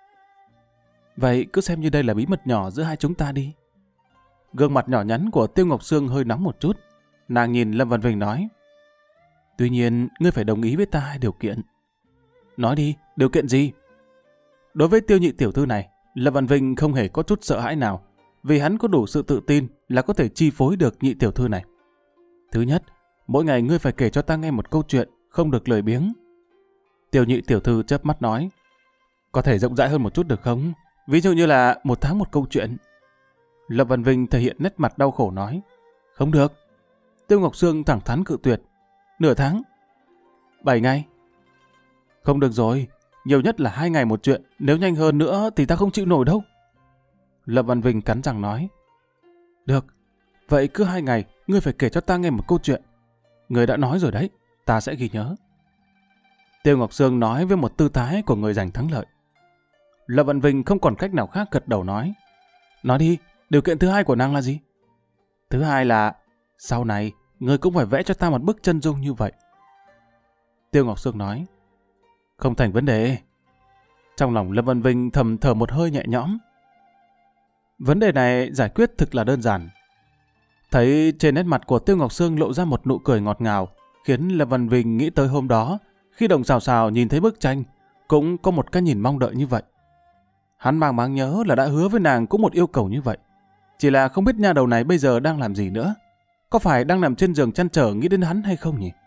Vậy cứ xem như đây là bí mật nhỏ giữa hai chúng ta đi. Gương mặt nhỏ nhắn của Tiêu Ngọc Sương hơi nóng một chút. Nàng nhìn Lâm Văn Vinh nói. Tuy nhiên, ngươi phải đồng ý với ta hai điều kiện. Nói đi, Điều kiện gì? Đối với Tiêu Nhị tiểu thư này, Lâm Văn Vinh không hề có chút sợ hãi nào, vì hắn có đủ sự tự tin là có thể chi phối được Nhị tiểu thư này. Thứ nhất, mỗi ngày ngươi phải kể cho ta nghe một câu chuyện, không được lười biếng. Tiêu Nhị tiểu thư chớp mắt nói, có thể rộng rãi hơn một chút được không? Ví dụ như là 1 tháng một câu chuyện. Lâm Văn Vinh thể hiện nét mặt đau khổ nói, không được. Tiêu Ngọc Sương thẳng thắn cự tuyệt, nửa tháng, 7 ngày. Không được rồi, nhiều nhất là 2 ngày một chuyện, nếu nhanh hơn nữa thì ta không chịu nổi đâu. Lâm Văn Vinh cắn răng nói, được, vậy cứ 2 ngày, ngươi phải kể cho ta nghe một câu chuyện. Ngươi đã nói rồi đấy, ta sẽ ghi nhớ. Tiêu Ngọc Sương nói với một tư thái của người giành thắng lợi. Lâm Văn Vinh không còn cách nào khác gật đầu nói đi, điều kiện thứ hai của nàng là gì? Thứ hai là, sau này, ngươi cũng phải vẽ cho ta một bức chân dung như vậy. Tiêu Ngọc Sương nói, không thành vấn đề. Trong lòng Lâm Văn Vinh thầm thở một hơi nhẹ nhõm. Vấn đề này giải quyết thực là đơn giản. Thấy trên nét mặt của Tiêu Ngọc Sương lộ ra một nụ cười ngọt ngào, khiến Lâm Văn Vinh nghĩ tới hôm đó, khi Đồng Sào Sào nhìn thấy bức tranh, cũng có một cái nhìn mong đợi như vậy. Hắn mang máng nhớ là đã hứa với nàng cũng một yêu cầu như vậy. Chỉ là không biết nha đầu này bây giờ đang làm gì nữa. Có phải đang nằm trên giường chăn trở nghĩ đến hắn hay không nhỉ?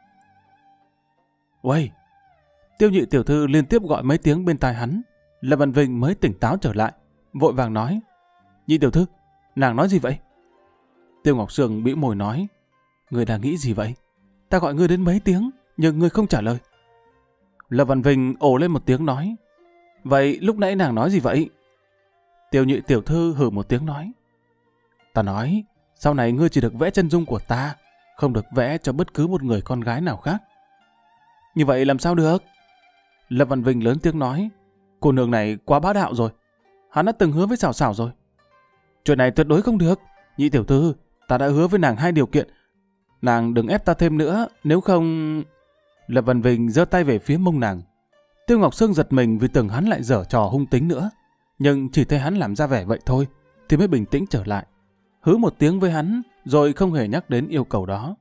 Uầy! Tiêu Nhị tiểu thư liên tiếp gọi mấy tiếng bên tai hắn. Lâm Văn Vinh mới tỉnh táo trở lại, vội vàng nói, Nhị tiểu thư, nàng nói gì vậy? Tiêu Ngọc Sương bĩu môi nói, ngươi đang nghĩ gì vậy? Ta gọi ngươi đến mấy tiếng, nhưng ngươi không trả lời. Lâm Văn Vinh ồ lên một tiếng nói, vậy lúc nãy nàng nói gì vậy? Tiêu Nhị tiểu thư hừ một tiếng nói, ta nói, sau này ngươi chỉ được vẽ chân dung của ta, không được vẽ cho bất cứ một người con gái nào khác. Như vậy làm sao được? Lâm Văn Vinh lớn tiếng nói, cô nương này quá bá đạo rồi. Hắn đã từng hứa với Sào Sào rồi. Chuyện này tuyệt đối không được. Nhị tiểu thư, ta đã hứa với nàng 2 điều kiện. Nàng đừng ép ta thêm nữa, nếu không... Lâm Văn Vinh giơ tay về phía mông nàng. Tiêu Ngọc Sương giật mình vì tưởng hắn lại giở trò hung tính nữa. Nhưng chỉ thấy hắn làm ra vẻ vậy thôi, thì mới bình tĩnh trở lại. Hứ một tiếng với hắn, rồi không hề nhắc đến yêu cầu đó.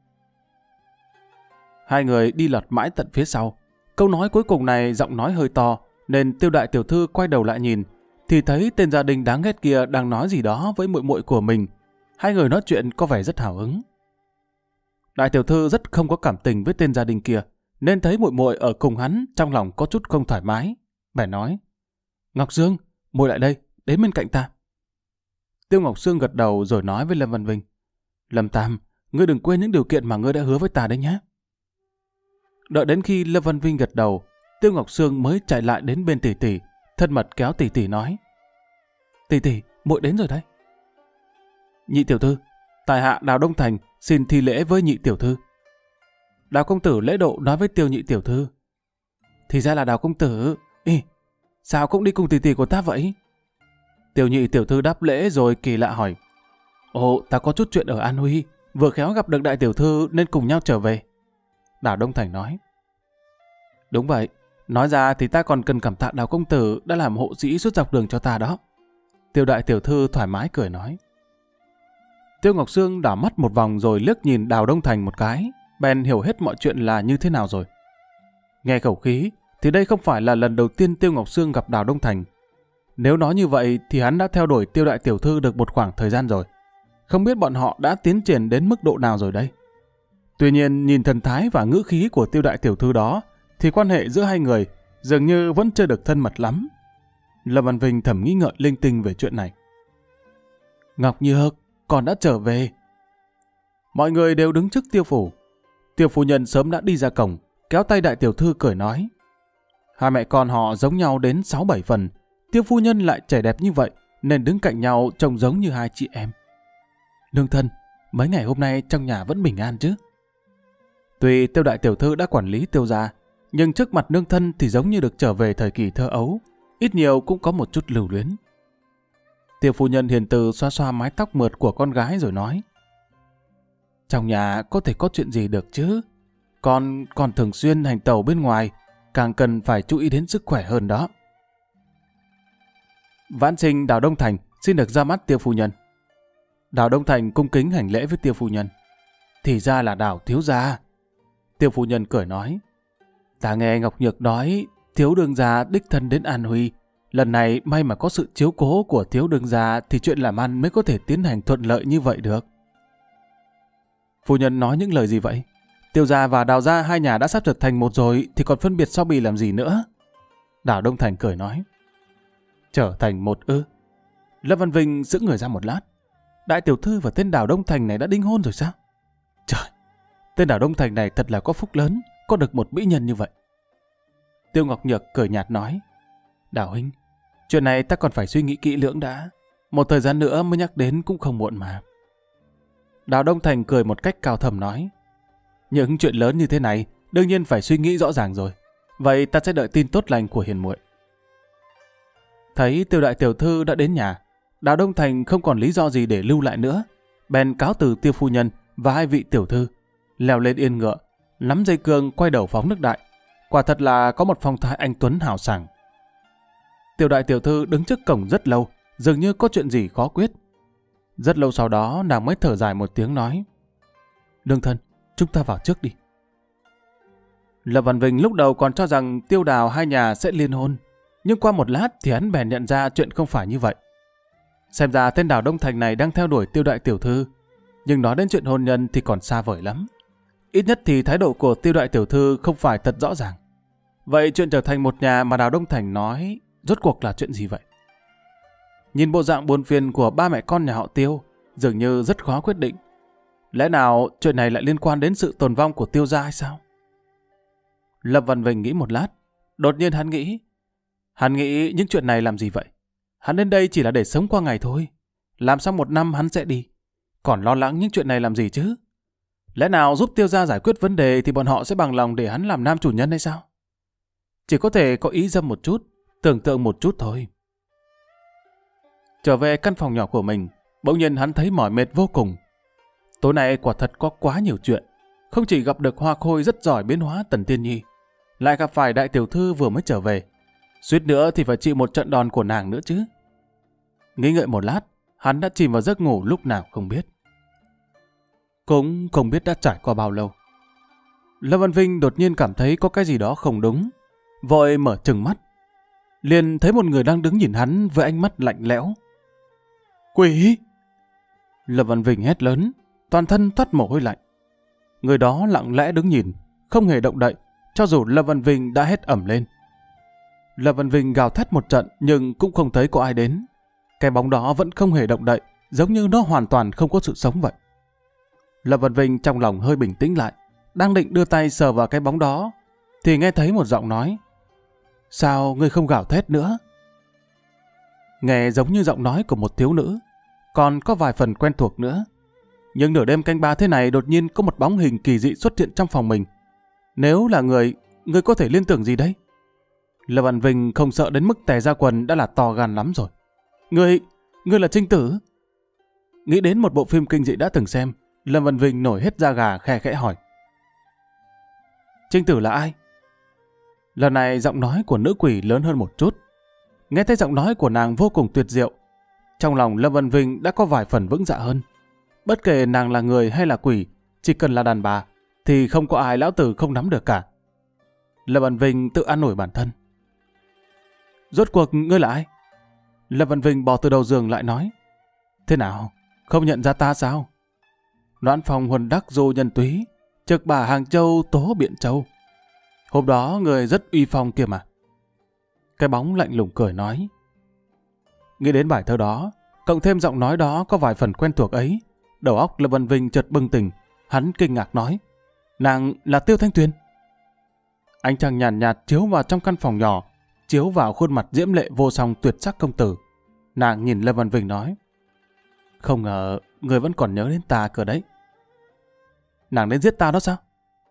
Hai người đi lọt mãi tận phía sau. Câu nói cuối cùng này giọng nói hơi to, nên Tiêu đại tiểu thư quay đầu lại nhìn, thì thấy tên gia đình đáng ghét kia đang nói gì đó với muội muội của mình. Hai người nói chuyện có vẻ rất hào hứng. Đại tiểu thư rất không có cảm tình với tên gia đình kia, nên thấy muội muội ở cùng hắn trong lòng có chút không thoải mái. Bèn nói, Ngọc Sương, muội lại đây, đến bên cạnh ta. Tiêu Ngọc Sương gật đầu rồi nói với Lâm Văn Vinh, Lâm Tam, ngươi đừng quên những điều kiện mà ngươi đã hứa với ta đấy nhé. Đợi đến khi Lâm Văn Vinh gật đầu, Tiêu Ngọc Sương mới chạy lại đến bên tỷ tỷ, thân mật kéo tỷ tỷ nói, tỷ tỷ, muội đến rồi đấy. Nhị tiểu thư, tài hạ Đào Đông Thành xin thi lễ với nhị tiểu thư. Đào công tử lễ độ nói với Tiêu nhị tiểu thư, thì ra là Đào công tử. Sao cũng đi cùng tỷ tỷ của ta vậy? Tiêu nhị tiểu thư đáp lễ rồi kỳ lạ hỏi, ồ, ta có chút chuyện ở An Huy, vừa khéo gặp được đại tiểu thư nên cùng nhau trở về. Đào Đông Thành nói, đúng vậy, nói ra thì ta còn cần cảm tạ Đào công tử đã làm hộ sĩ suốt dọc đường cho ta đó. Tiêu đại tiểu thư thoải mái cười nói. Tiêu Ngọc Sương đảo mắt một vòng rồi liếc nhìn Đào Đông Thành một cái, bèn hiểu hết mọi chuyện là như thế nào rồi. Nghe khẩu khí thì đây không phải là lần đầu tiên Tiêu Ngọc Sương gặp Đào Đông Thành. Nếu nói như vậy thì hắn đã theo đuổi Tiêu đại tiểu thư được một khoảng thời gian rồi. Không biết bọn họ đã tiến triển đến mức độ nào rồi đây. Tuy nhiên nhìn thần thái và ngữ khí của Tiêu đại tiểu thư đó thì quan hệ giữa hai người dường như vẫn chưa được thân mật lắm. Lâm Văn Vinh thầm nghĩ ngợi linh tinh về chuyện này. Ngọc Nhược, con đã trở về. Mọi người đều đứng trước Tiêu phủ. Tiêu phu nhân sớm đã đi ra cổng, kéo tay đại tiểu thư cười nói. Hai mẹ con họ giống nhau đến 6-7 phần. Tiêu phu nhân lại trẻ đẹp như vậy, nên đứng cạnh nhau trông giống như hai chị em. Nương thân, mấy ngày hôm nay trong nhà vẫn bình an chứ? Tuy Tiêu đại tiểu thư đã quản lý Tiêu gia, nhưng trước mặt nương thân thì giống như được trở về thời kỳ thơ ấu, ít nhiều cũng có một chút lưu luyến. Tiêu phu nhân hiền từ xoa xoa mái tóc mượt của con gái rồi nói. Trong nhà có thể có chuyện gì được chứ? Con còn thường xuyên hành tẩu bên ngoài, càng cần phải chú ý đến sức khỏe hơn đó. Vãn sinh Đào Đông Thành xin được ra mắt Tiêu phu nhân. Đào Đông Thành cung kính hành lễ với Tiêu phu nhân. Thì ra là Đào thiếu gia. Tiêu phu nhân cười nói. Ta nghe Ngọc Nhược nói thiếu đương gia đích thân đến An Huy. Lần này may mà có sự chiếu cố của thiếu đương gia thì chuyện làm ăn mới có thể tiến hành thuận lợi như vậy được. Phu nhân nói những lời gì vậy? Tiêu gia và Đào gia hai nhà đã sắp trở thành một rồi thì còn phân biệt so bì làm gì nữa? Đào Đông Thành cười nói. Trở thành một ư? Lâm Văn Vinh giữ người ra một lát. Đại tiểu thư và tên Đào Đông Thành này đã đính hôn rồi sao? Trời, tên Đào Đông Thành này thật là có phúc lớn, có được một mỹ nhân như vậy. Tiêu Ngọc Nhược cười nhạt nói. Đào huynh, chuyện này ta còn phải suy nghĩ kỹ lưỡng đã. Một thời gian nữa mới nhắc đến cũng không muộn mà. Đào Đông Thành cười một cách cao thầm nói. Những chuyện lớn như thế này đương nhiên phải suy nghĩ rõ ràng rồi. Vậy ta sẽ đợi tin tốt lành của hiền muội. Thấy Tiêu đại tiểu thư đã đến nhà, Đào Đông Thành không còn lý do gì để lưu lại nữa. Bèn cáo từ Tiêu phu nhân và hai vị tiểu thư, leo lên yên ngựa, nắm dây cương quay đầu phóng nước đại. Quả thật là có một phong thái anh tuấn hào sảng. Tiêu đại tiểu thư đứng trước cổng rất lâu, dường như có chuyện gì khó quyết. Rất lâu sau đó nàng mới thở dài một tiếng nói. Đương thân, chúng ta vào trước đi. Lâm Văn Vinh lúc đầu còn cho rằng Tiêu Đào hai nhà sẽ liên hôn, nhưng qua một lát thì hắn bèn nhận ra chuyện không phải như vậy. Xem ra tên Đào Đông Thành này đang theo đuổi Tiêu đại tiểu thư, nhưng nói đến chuyện hôn nhân thì còn xa vời lắm. Ít nhất thì thái độ của Tiêu đại tiểu thư không phải thật rõ ràng. Vậy chuyện trở thành một nhà mà Đào Đông Thành nói rốt cuộc là chuyện gì vậy? Nhìn bộ dạng buồn phiền của ba mẹ con nhà họ Tiêu, dường như rất khó quyết định. Lẽ nào chuyện này lại liên quan đến sự tồn vong của Tiêu gia hay sao? Lâm Văn Vinh nghĩ một lát, đột nhiên hắn nghĩ những chuyện này làm gì vậy? Hắn đến đây chỉ là để sống qua ngày thôi. Làm xong một năm hắn sẽ đi. Còn lo lắng những chuyện này làm gì chứ? Lẽ nào giúp Tiêu gia giải quyết vấn đề thì bọn họ sẽ bằng lòng để hắn làm nam chủ nhân hay sao? Chỉ có thể có ý dâm một chút, tưởng tượng một chút thôi. Trở về căn phòng nhỏ của mình, bỗng nhiên hắn thấy mỏi mệt vô cùng. Tối nay quả thật có quá nhiều chuyện. Không chỉ gặp được Hoa Khôi rất giỏi biến hóa Tần Tiên Nhi, lại gặp phải đại tiểu thư vừa mới trở về. Suýt nữa thì phải chịu một trận đòn của nàng nữa chứ. Nghĩ ngợi một lát, hắn đã chìm vào giấc ngủ lúc nào không biết. Cũng không biết đã trải qua bao lâu. Lâm Văn Vinh đột nhiên cảm thấy có cái gì đó không đúng. Vội mở trừng mắt. Liền thấy một người đang đứng nhìn hắn với ánh mắt lạnh lẽo. Quỷ! Lâm Văn Vinh hét lớn, toàn thân toát mồ hôi lạnh. Người đó lặng lẽ đứng nhìn, không hề động đậy, cho dù Lâm Văn Vinh đã hét ầm lên. Lâm Văn Vinh gào thét một trận nhưng cũng không thấy có ai đến. Cái bóng đó vẫn không hề động đậy, giống như nó hoàn toàn không có sự sống vậy. Lâm Văn Vinh trong lòng hơi bình tĩnh lại, đang định đưa tay sờ vào cái bóng đó, thì nghe thấy một giọng nói. Sao ngươi không gào thét nữa? Nghe giống như giọng nói của một thiếu nữ, còn có vài phần quen thuộc nữa. Nhưng nửa đêm canh ba thế này đột nhiên có một bóng hình kỳ dị xuất hiện trong phòng mình. Nếu là người có thể liên tưởng gì đấy? Lâm Văn Vinh không sợ đến mức tè ra quần đã là to gan lắm rồi. Ngươi là Trinh Tử? Nghĩ đến một bộ phim kinh dị đã từng xem, Lâm Văn Vinh nổi hết da gà khe khẽ hỏi. Trinh Tử là ai? Lần này giọng nói của nữ quỷ lớn hơn một chút. Nghe thấy giọng nói của nàng vô cùng tuyệt diệu. Trong lòng Lâm Văn Vinh đã có vài phần vững dạ hơn. Bất kể nàng là người hay là quỷ, chỉ cần là đàn bà, thì không có ai lão tử không nắm được cả. Lâm Văn Vinh tự an ủi bản thân. Rốt cuộc ngươi là ai? Lâm Văn Vinh bò từ đầu giường lại nói. Thế nào? Không nhận ra ta sao? Noãn Phong huân đắc du nhân túy, trực bà Hàng Châu tố Biện Châu. Hôm đó người rất uy phong kia mà. Cái bóng lạnh lùng cười nói. Nghĩ đến bài thơ đó, cộng thêm giọng nói đó có vài phần quen thuộc ấy, đầu óc Lâm Văn Vinh chợt bừng tỉnh. Hắn kinh ngạc nói. Nàng là Tiêu Thanh Tuyền. Ánh trăng nhàn nhạt chiếu vào trong căn phòng nhỏ, chiếu vào khuôn mặt diễm lệ vô song tuyệt sắc công tử. Nàng nhìn Lâm Văn Vinh nói. Không ngờ người vẫn còn nhớ đến ta cơ đấy. Nàng đến giết ta đó sao?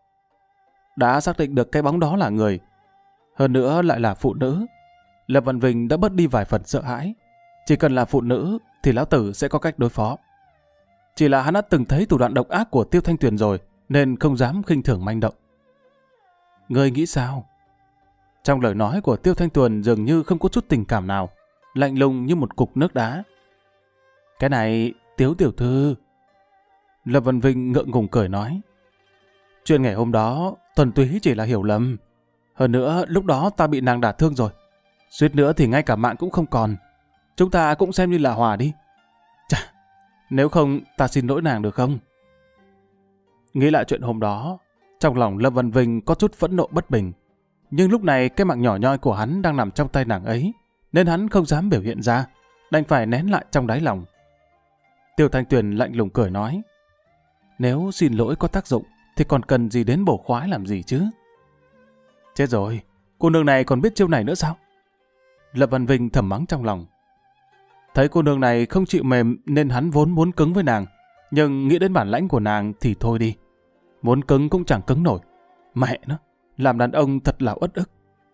Đã xác định được cái bóng đó là người, hơn nữa lại là phụ nữ, Lâm Văn Vinh đã bớt đi vài phần sợ hãi. Chỉ cần là phụ nữ thì lão tử sẽ có cách đối phó. Chỉ là hắn đã từng thấy thủ đoạn độc ác của Tiêu Thanh Tuyền rồi, nên không dám khinh thường manh động. Ngươi nghĩ sao? Trong lời nói của Tiêu Thanh Tuyền dường như không có chút tình cảm nào, lạnh lùng như một cục nước đá. Cái này, Tiếu tiểu thư. Lâm Văn Vinh ngượng ngùng cười nói. Chuyện ngày hôm đó thuần túy chỉ là hiểu lầm. Hơn nữa, lúc đó ta bị nàng đả thương rồi. Suýt nữa thì ngay cả mạng cũng không còn. Chúng ta cũng xem như là hòa đi. Chà, nếu không ta xin lỗi nàng được không? Nghĩ lại chuyện hôm đó, trong lòng Lâm Văn Vinh có chút phẫn nộ bất bình. Nhưng lúc này cái mạng nhỏ nhoi của hắn đang nằm trong tay nàng ấy, nên hắn không dám biểu hiện ra, đành phải nén lại trong đáy lòng. Tiêu Thanh Tuyền lạnh lùng cười nói, nếu xin lỗi có tác dụng thì còn cần gì đến bổ khoái làm gì chứ? Chết rồi, cô nương này còn biết chiêu này nữa sao? Lâm Văn Vinh thầm mắng trong lòng. Thấy cô nương này không chịu mềm nên hắn vốn muốn cứng với nàng, nhưng nghĩ đến bản lãnh của nàng thì thôi đi. Muốn cứng cũng chẳng cứng nổi. Mẹ nó, làm đàn ông thật là uất ức.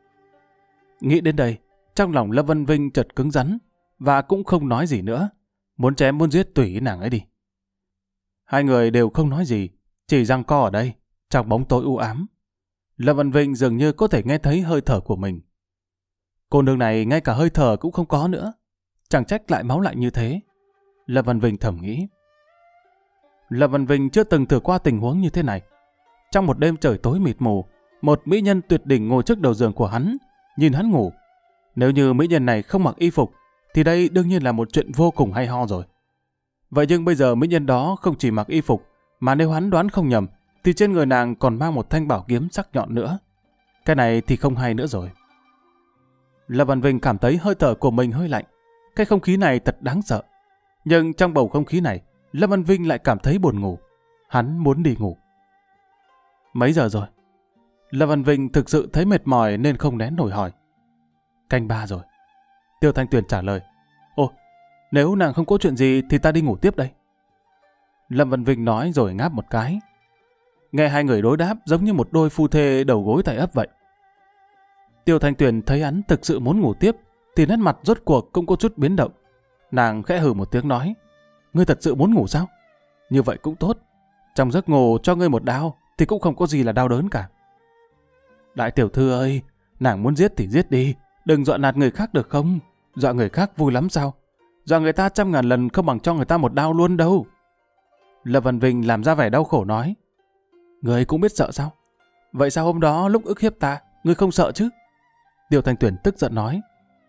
Nghĩ đến đây, trong lòng Lâm Văn Vinh chợt cứng rắn và cũng không nói gì nữa. Muốn chém muốn giết tùy nàng ấy đi. Hai người đều không nói gì, chỉ giằng co ở đây, trong bóng tối u ám. Lâm Văn Vinh dường như có thể nghe thấy hơi thở của mình. Cô nương này ngay cả hơi thở cũng không có nữa. Chẳng trách lại máu lạnh như thế. Lâm Văn Vinh thầm nghĩ. Lâm Văn Vinh chưa từng thử qua tình huống như thế này. Trong một đêm trời tối mịt mù, một mỹ nhân tuyệt đỉnh ngồi trước đầu giường của hắn, nhìn hắn ngủ. Nếu như mỹ nhân này không mặc y phục, thì đây đương nhiên là một chuyện vô cùng hay ho rồi. Vậy nhưng bây giờ mỹ nhân đó không chỉ mặc y phục, mà nếu hắn đoán không nhầm, thì trên người nàng còn mang một thanh bảo kiếm sắc nhọn nữa. Cái này thì không hay nữa rồi. Lâm Văn Vinh cảm thấy hơi thở của mình hơi lạnh. Cái không khí này thật đáng sợ. Nhưng trong bầu không khí này, Lâm Văn Vinh lại cảm thấy buồn ngủ. Hắn muốn đi ngủ. Mấy giờ rồi? Lâm Văn Vinh thực sự thấy mệt mỏi nên không nén nổi hỏi. Canh 3 rồi. Tiêu Thanh Tuyền trả lời. Ồ, nếu nàng không có chuyện gì thì ta đi ngủ tiếp đây. Lâm Văn Vinh nói rồi ngáp một cái. Nghe hai người đối đáp giống như một đôi phu thê đầu gối tay ấp vậy. Tiêu Thanh Tuyền thấy hắn thực sự muốn ngủ tiếp thì nét mặt rốt cuộc cũng có chút biến động. Nàng khẽ hừ một tiếng nói. Ngươi thật sự muốn ngủ sao? Như vậy cũng tốt. Trong giấc ngủ cho ngươi một đao thì cũng không có gì là đau đớn cả. Đại tiểu thư ơi, nàng muốn giết thì giết đi. Đừng dọa nạt người khác được không? Dọa người khác vui lắm sao? Dọa người ta 100.000 lần không bằng cho người ta một đao luôn đâu. Lâm Văn Vinh làm ra vẻ đau khổ nói. Ngươi cũng biết sợ sao? Vậy sao hôm đó lúc ức hiếp ta, ngươi không sợ chứ? Tiêu Thanh Tuyền tức giận nói.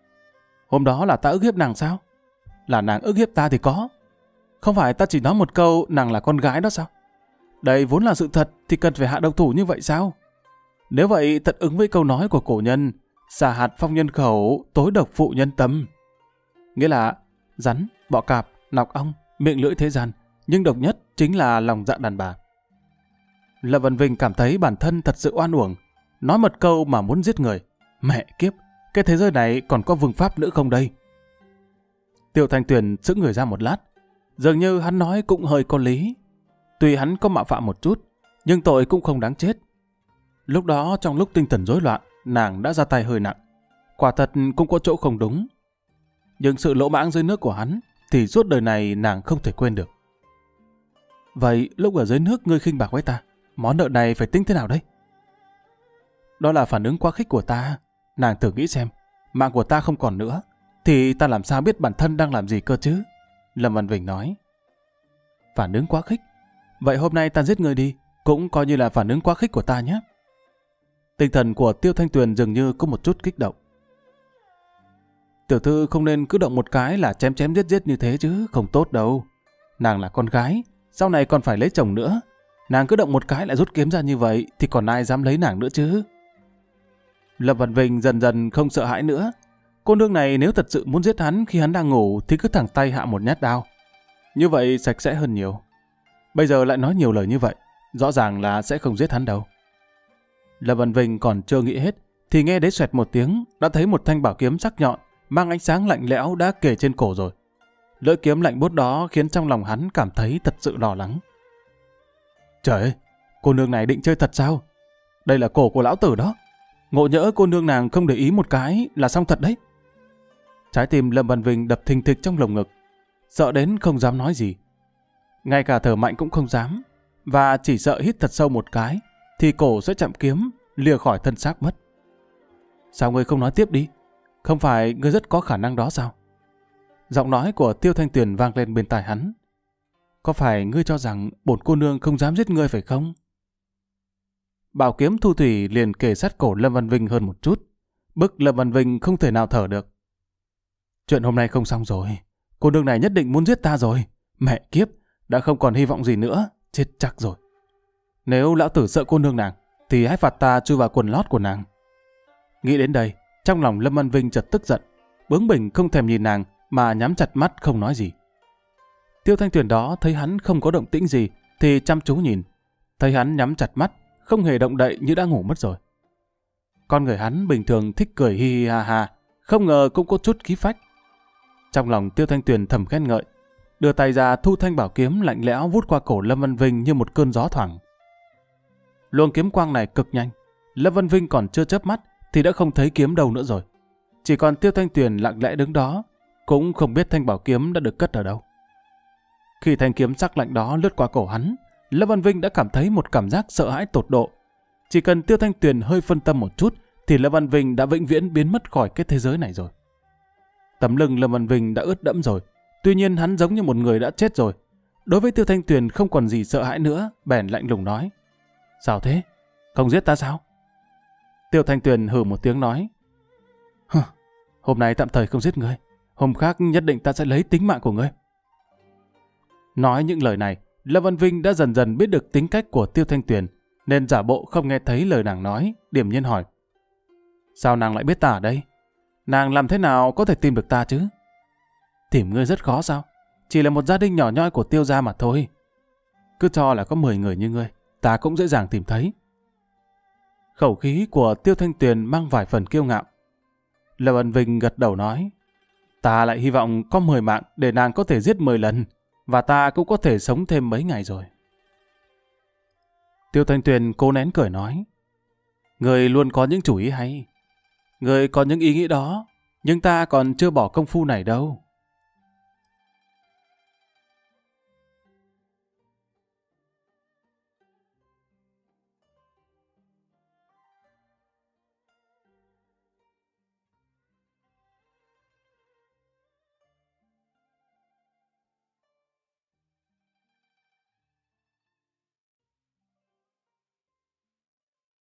Hôm đó là ta ức hiếp nàng sao? Là nàng ức hiếp ta thì có. Không phải ta chỉ nói một câu nàng là con gái đó sao? Đây vốn là sự thật thì cần phải hạ độc thủ như vậy sao? Nếu vậy thật ứng với câu nói của cổ nhân, xả hạt phong nhân khẩu, tối độc phụ nhân tâm. Nghĩa là rắn, bọ cạp, nọc ong, miệng lưỡi thế gian, nhưng độc nhất chính là lòng dạ đàn bà. Lâm Văn Vinh cảm thấy bản thân thật sự oan uổng, nói một câu mà muốn giết người. Mẹ kiếp, cái thế giới này còn có vương pháp nữa không đây? Tiêu Thanh Tuyền sững người ra một lát, dường như hắn nói cũng hơi có lý. Tuy hắn có mạo phạm một chút, nhưng tội cũng không đáng chết. Lúc đó trong lúc tinh thần rối loạn, nàng đã ra tay hơi nặng. Quả thật cũng có chỗ không đúng. Nhưng sự lỗ mãng dưới nước của hắn thì suốt đời này nàng không thể quên được. Vậy lúc ở dưới nước ngươi khinh bạc với ta, món nợ này phải tính thế nào đây? Đó là phản ứng quá khích của ta. Nàng thử nghĩ xem, mạng của ta không còn nữa, thì ta làm sao biết bản thân đang làm gì cơ chứ? Lâm Văn Vinh nói. Phản ứng quá khích? Vậy hôm nay ta giết ngươi đi, cũng coi như là phản ứng quá khích của ta nhé. Tinh thần của Tiêu Thanh Tuyền dường như có một chút kích động. Tiểu thư không nên cứ động một cái là chém chém giết giết như thế chứ, không tốt đâu. Nàng là con gái, sau này còn phải lấy chồng nữa. Nàng cứ động một cái lại rút kiếm ra như vậy thì còn ai dám lấy nàng nữa chứ? Lâm Văn Vinh dần dần không sợ hãi nữa. Cô nương này nếu thật sự muốn giết hắn khi hắn đang ngủ thì cứ thẳng tay hạ một nhát đao. Như vậy sạch sẽ hơn nhiều. Bây giờ lại nói nhiều lời như vậy, rõ ràng là sẽ không giết hắn đâu. Lâm Văn Vinh còn chưa nghĩ hết thì nghe đấy xoẹt một tiếng, đã thấy một thanh bảo kiếm sắc nhọn mang ánh sáng lạnh lẽo đã kề trên cổ rồi. Lưỡi kiếm lạnh buốt đó khiến trong lòng hắn cảm thấy thật sự lo lắng. Trời ơi, cô nương này định chơi thật sao? Đây là cổ của lão tử đó. Ngộ nhỡ cô nương nàng không để ý một cái là xong thật đấy. Trái tim Lâm Văn Vinh đập thình thịch trong lồng ngực, sợ đến không dám nói gì. Ngay cả thở mạnh cũng không dám, và chỉ sợ hít thật sâu một cái thì cổ sẽ chạm kiếm, lìa khỏi thân xác mất. Sao ngươi không nói tiếp đi? Không phải ngươi rất có khả năng đó sao? Giọng nói của Tiêu Thanh Tuyền vang lên bên tai hắn. Có phải ngươi cho rằng bổn cô nương không dám giết ngươi phải không? bảo kiếm thu thủy liền kề sát cổ Lâm Văn Vinh hơn một chút, bức Lâm Văn Vinh không thể nào thở được. Chuyện hôm nay không xong rồi, cô nương này nhất định muốn giết ta rồi. Mẹ kiếp, đã không còn hy vọng gì nữa, chết chắc rồi. Nếu lão tử sợ cô nương nàng, thì hãy phạt ta chui vào quần lót của nàng. Nghĩ đến đây, trong lòng Lâm Văn Vinh chợt tức giận, bướng bỉnh không thèm nhìn nàng mà nhắm chặt mắt không nói gì. Tiêu Thanh Tuyền đó thấy hắn không có động tĩnh gì thì chăm chú nhìn, thấy hắn nhắm chặt mắt, không hề động đậy như đã ngủ mất rồi. Con người hắn bình thường thích cười hi hi ha ha, không ngờ cũng có chút khí phách. Trong lòng Tiêu Thanh Tuyền thầm khen ngợi, đưa tay ra thu thanh bảo kiếm lạnh lẽo vút qua cổ Lâm Văn Vinh như một cơn gió thoảng. Luồng kiếm quang này cực nhanh, Lâm Văn Vinh còn chưa chớp mắt thì đã không thấy kiếm đâu nữa rồi. Chỉ còn Tiêu Thanh Tuyền lặng lẽ đứng đó, cũng không biết thanh bảo kiếm đã được cất ở đâu. Khi thanh kiếm sắc lạnh đó lướt qua cổ hắn, Lâm Văn Vinh đã cảm thấy một cảm giác sợ hãi tột độ. Chỉ cần Tiêu Thanh Tuyền hơi phân tâm một chút thì Lâm Văn Vinh đã vĩnh viễn biến mất khỏi cái thế giới này rồi. Tấm lưng Lâm Văn Vinh đã ướt đẫm rồi, tuy nhiên hắn giống như một người đã chết rồi. Đối với Tiêu Thanh Tuyền không còn gì sợ hãi nữa, bèn lạnh lùng nói: Sao thế? Không giết ta sao? Tiêu Thanh Tuyền hừ một tiếng nói: Hôm nay tạm thời không giết ngươi, hôm khác nhất định ta sẽ lấy tính mạng của ngươi. Nói những lời này, Lâm Văn Vinh đã dần dần biết được tính cách của Tiêu Thanh Tuyền, nên giả bộ không nghe thấy lời nàng nói, điềm nhiên hỏi: Sao nàng lại biết ta ở đây? Nàng làm thế nào có thể tìm được ta chứ? Tìm ngươi rất khó sao? Chỉ là một gia đình nhỏ nhoi của Tiêu gia mà thôi. Cứ cho là có 10 người như ngươi, ta cũng dễ dàng tìm thấy. Khẩu khí của Tiêu Thanh Tuyền mang vài phần kiêu ngạo. Lâm Văn Vinh gật đầu nói: Ta lại hy vọng có 10 mạng để nàng có thể giết 10 lần, và ta cũng có thể sống thêm mấy ngày rồi. Tiêu Thanh Tuyền cố nén cười nói: Người luôn có những chủ ý hay. Người có những ý nghĩ đó, nhưng ta còn chưa bỏ công phu này đâu.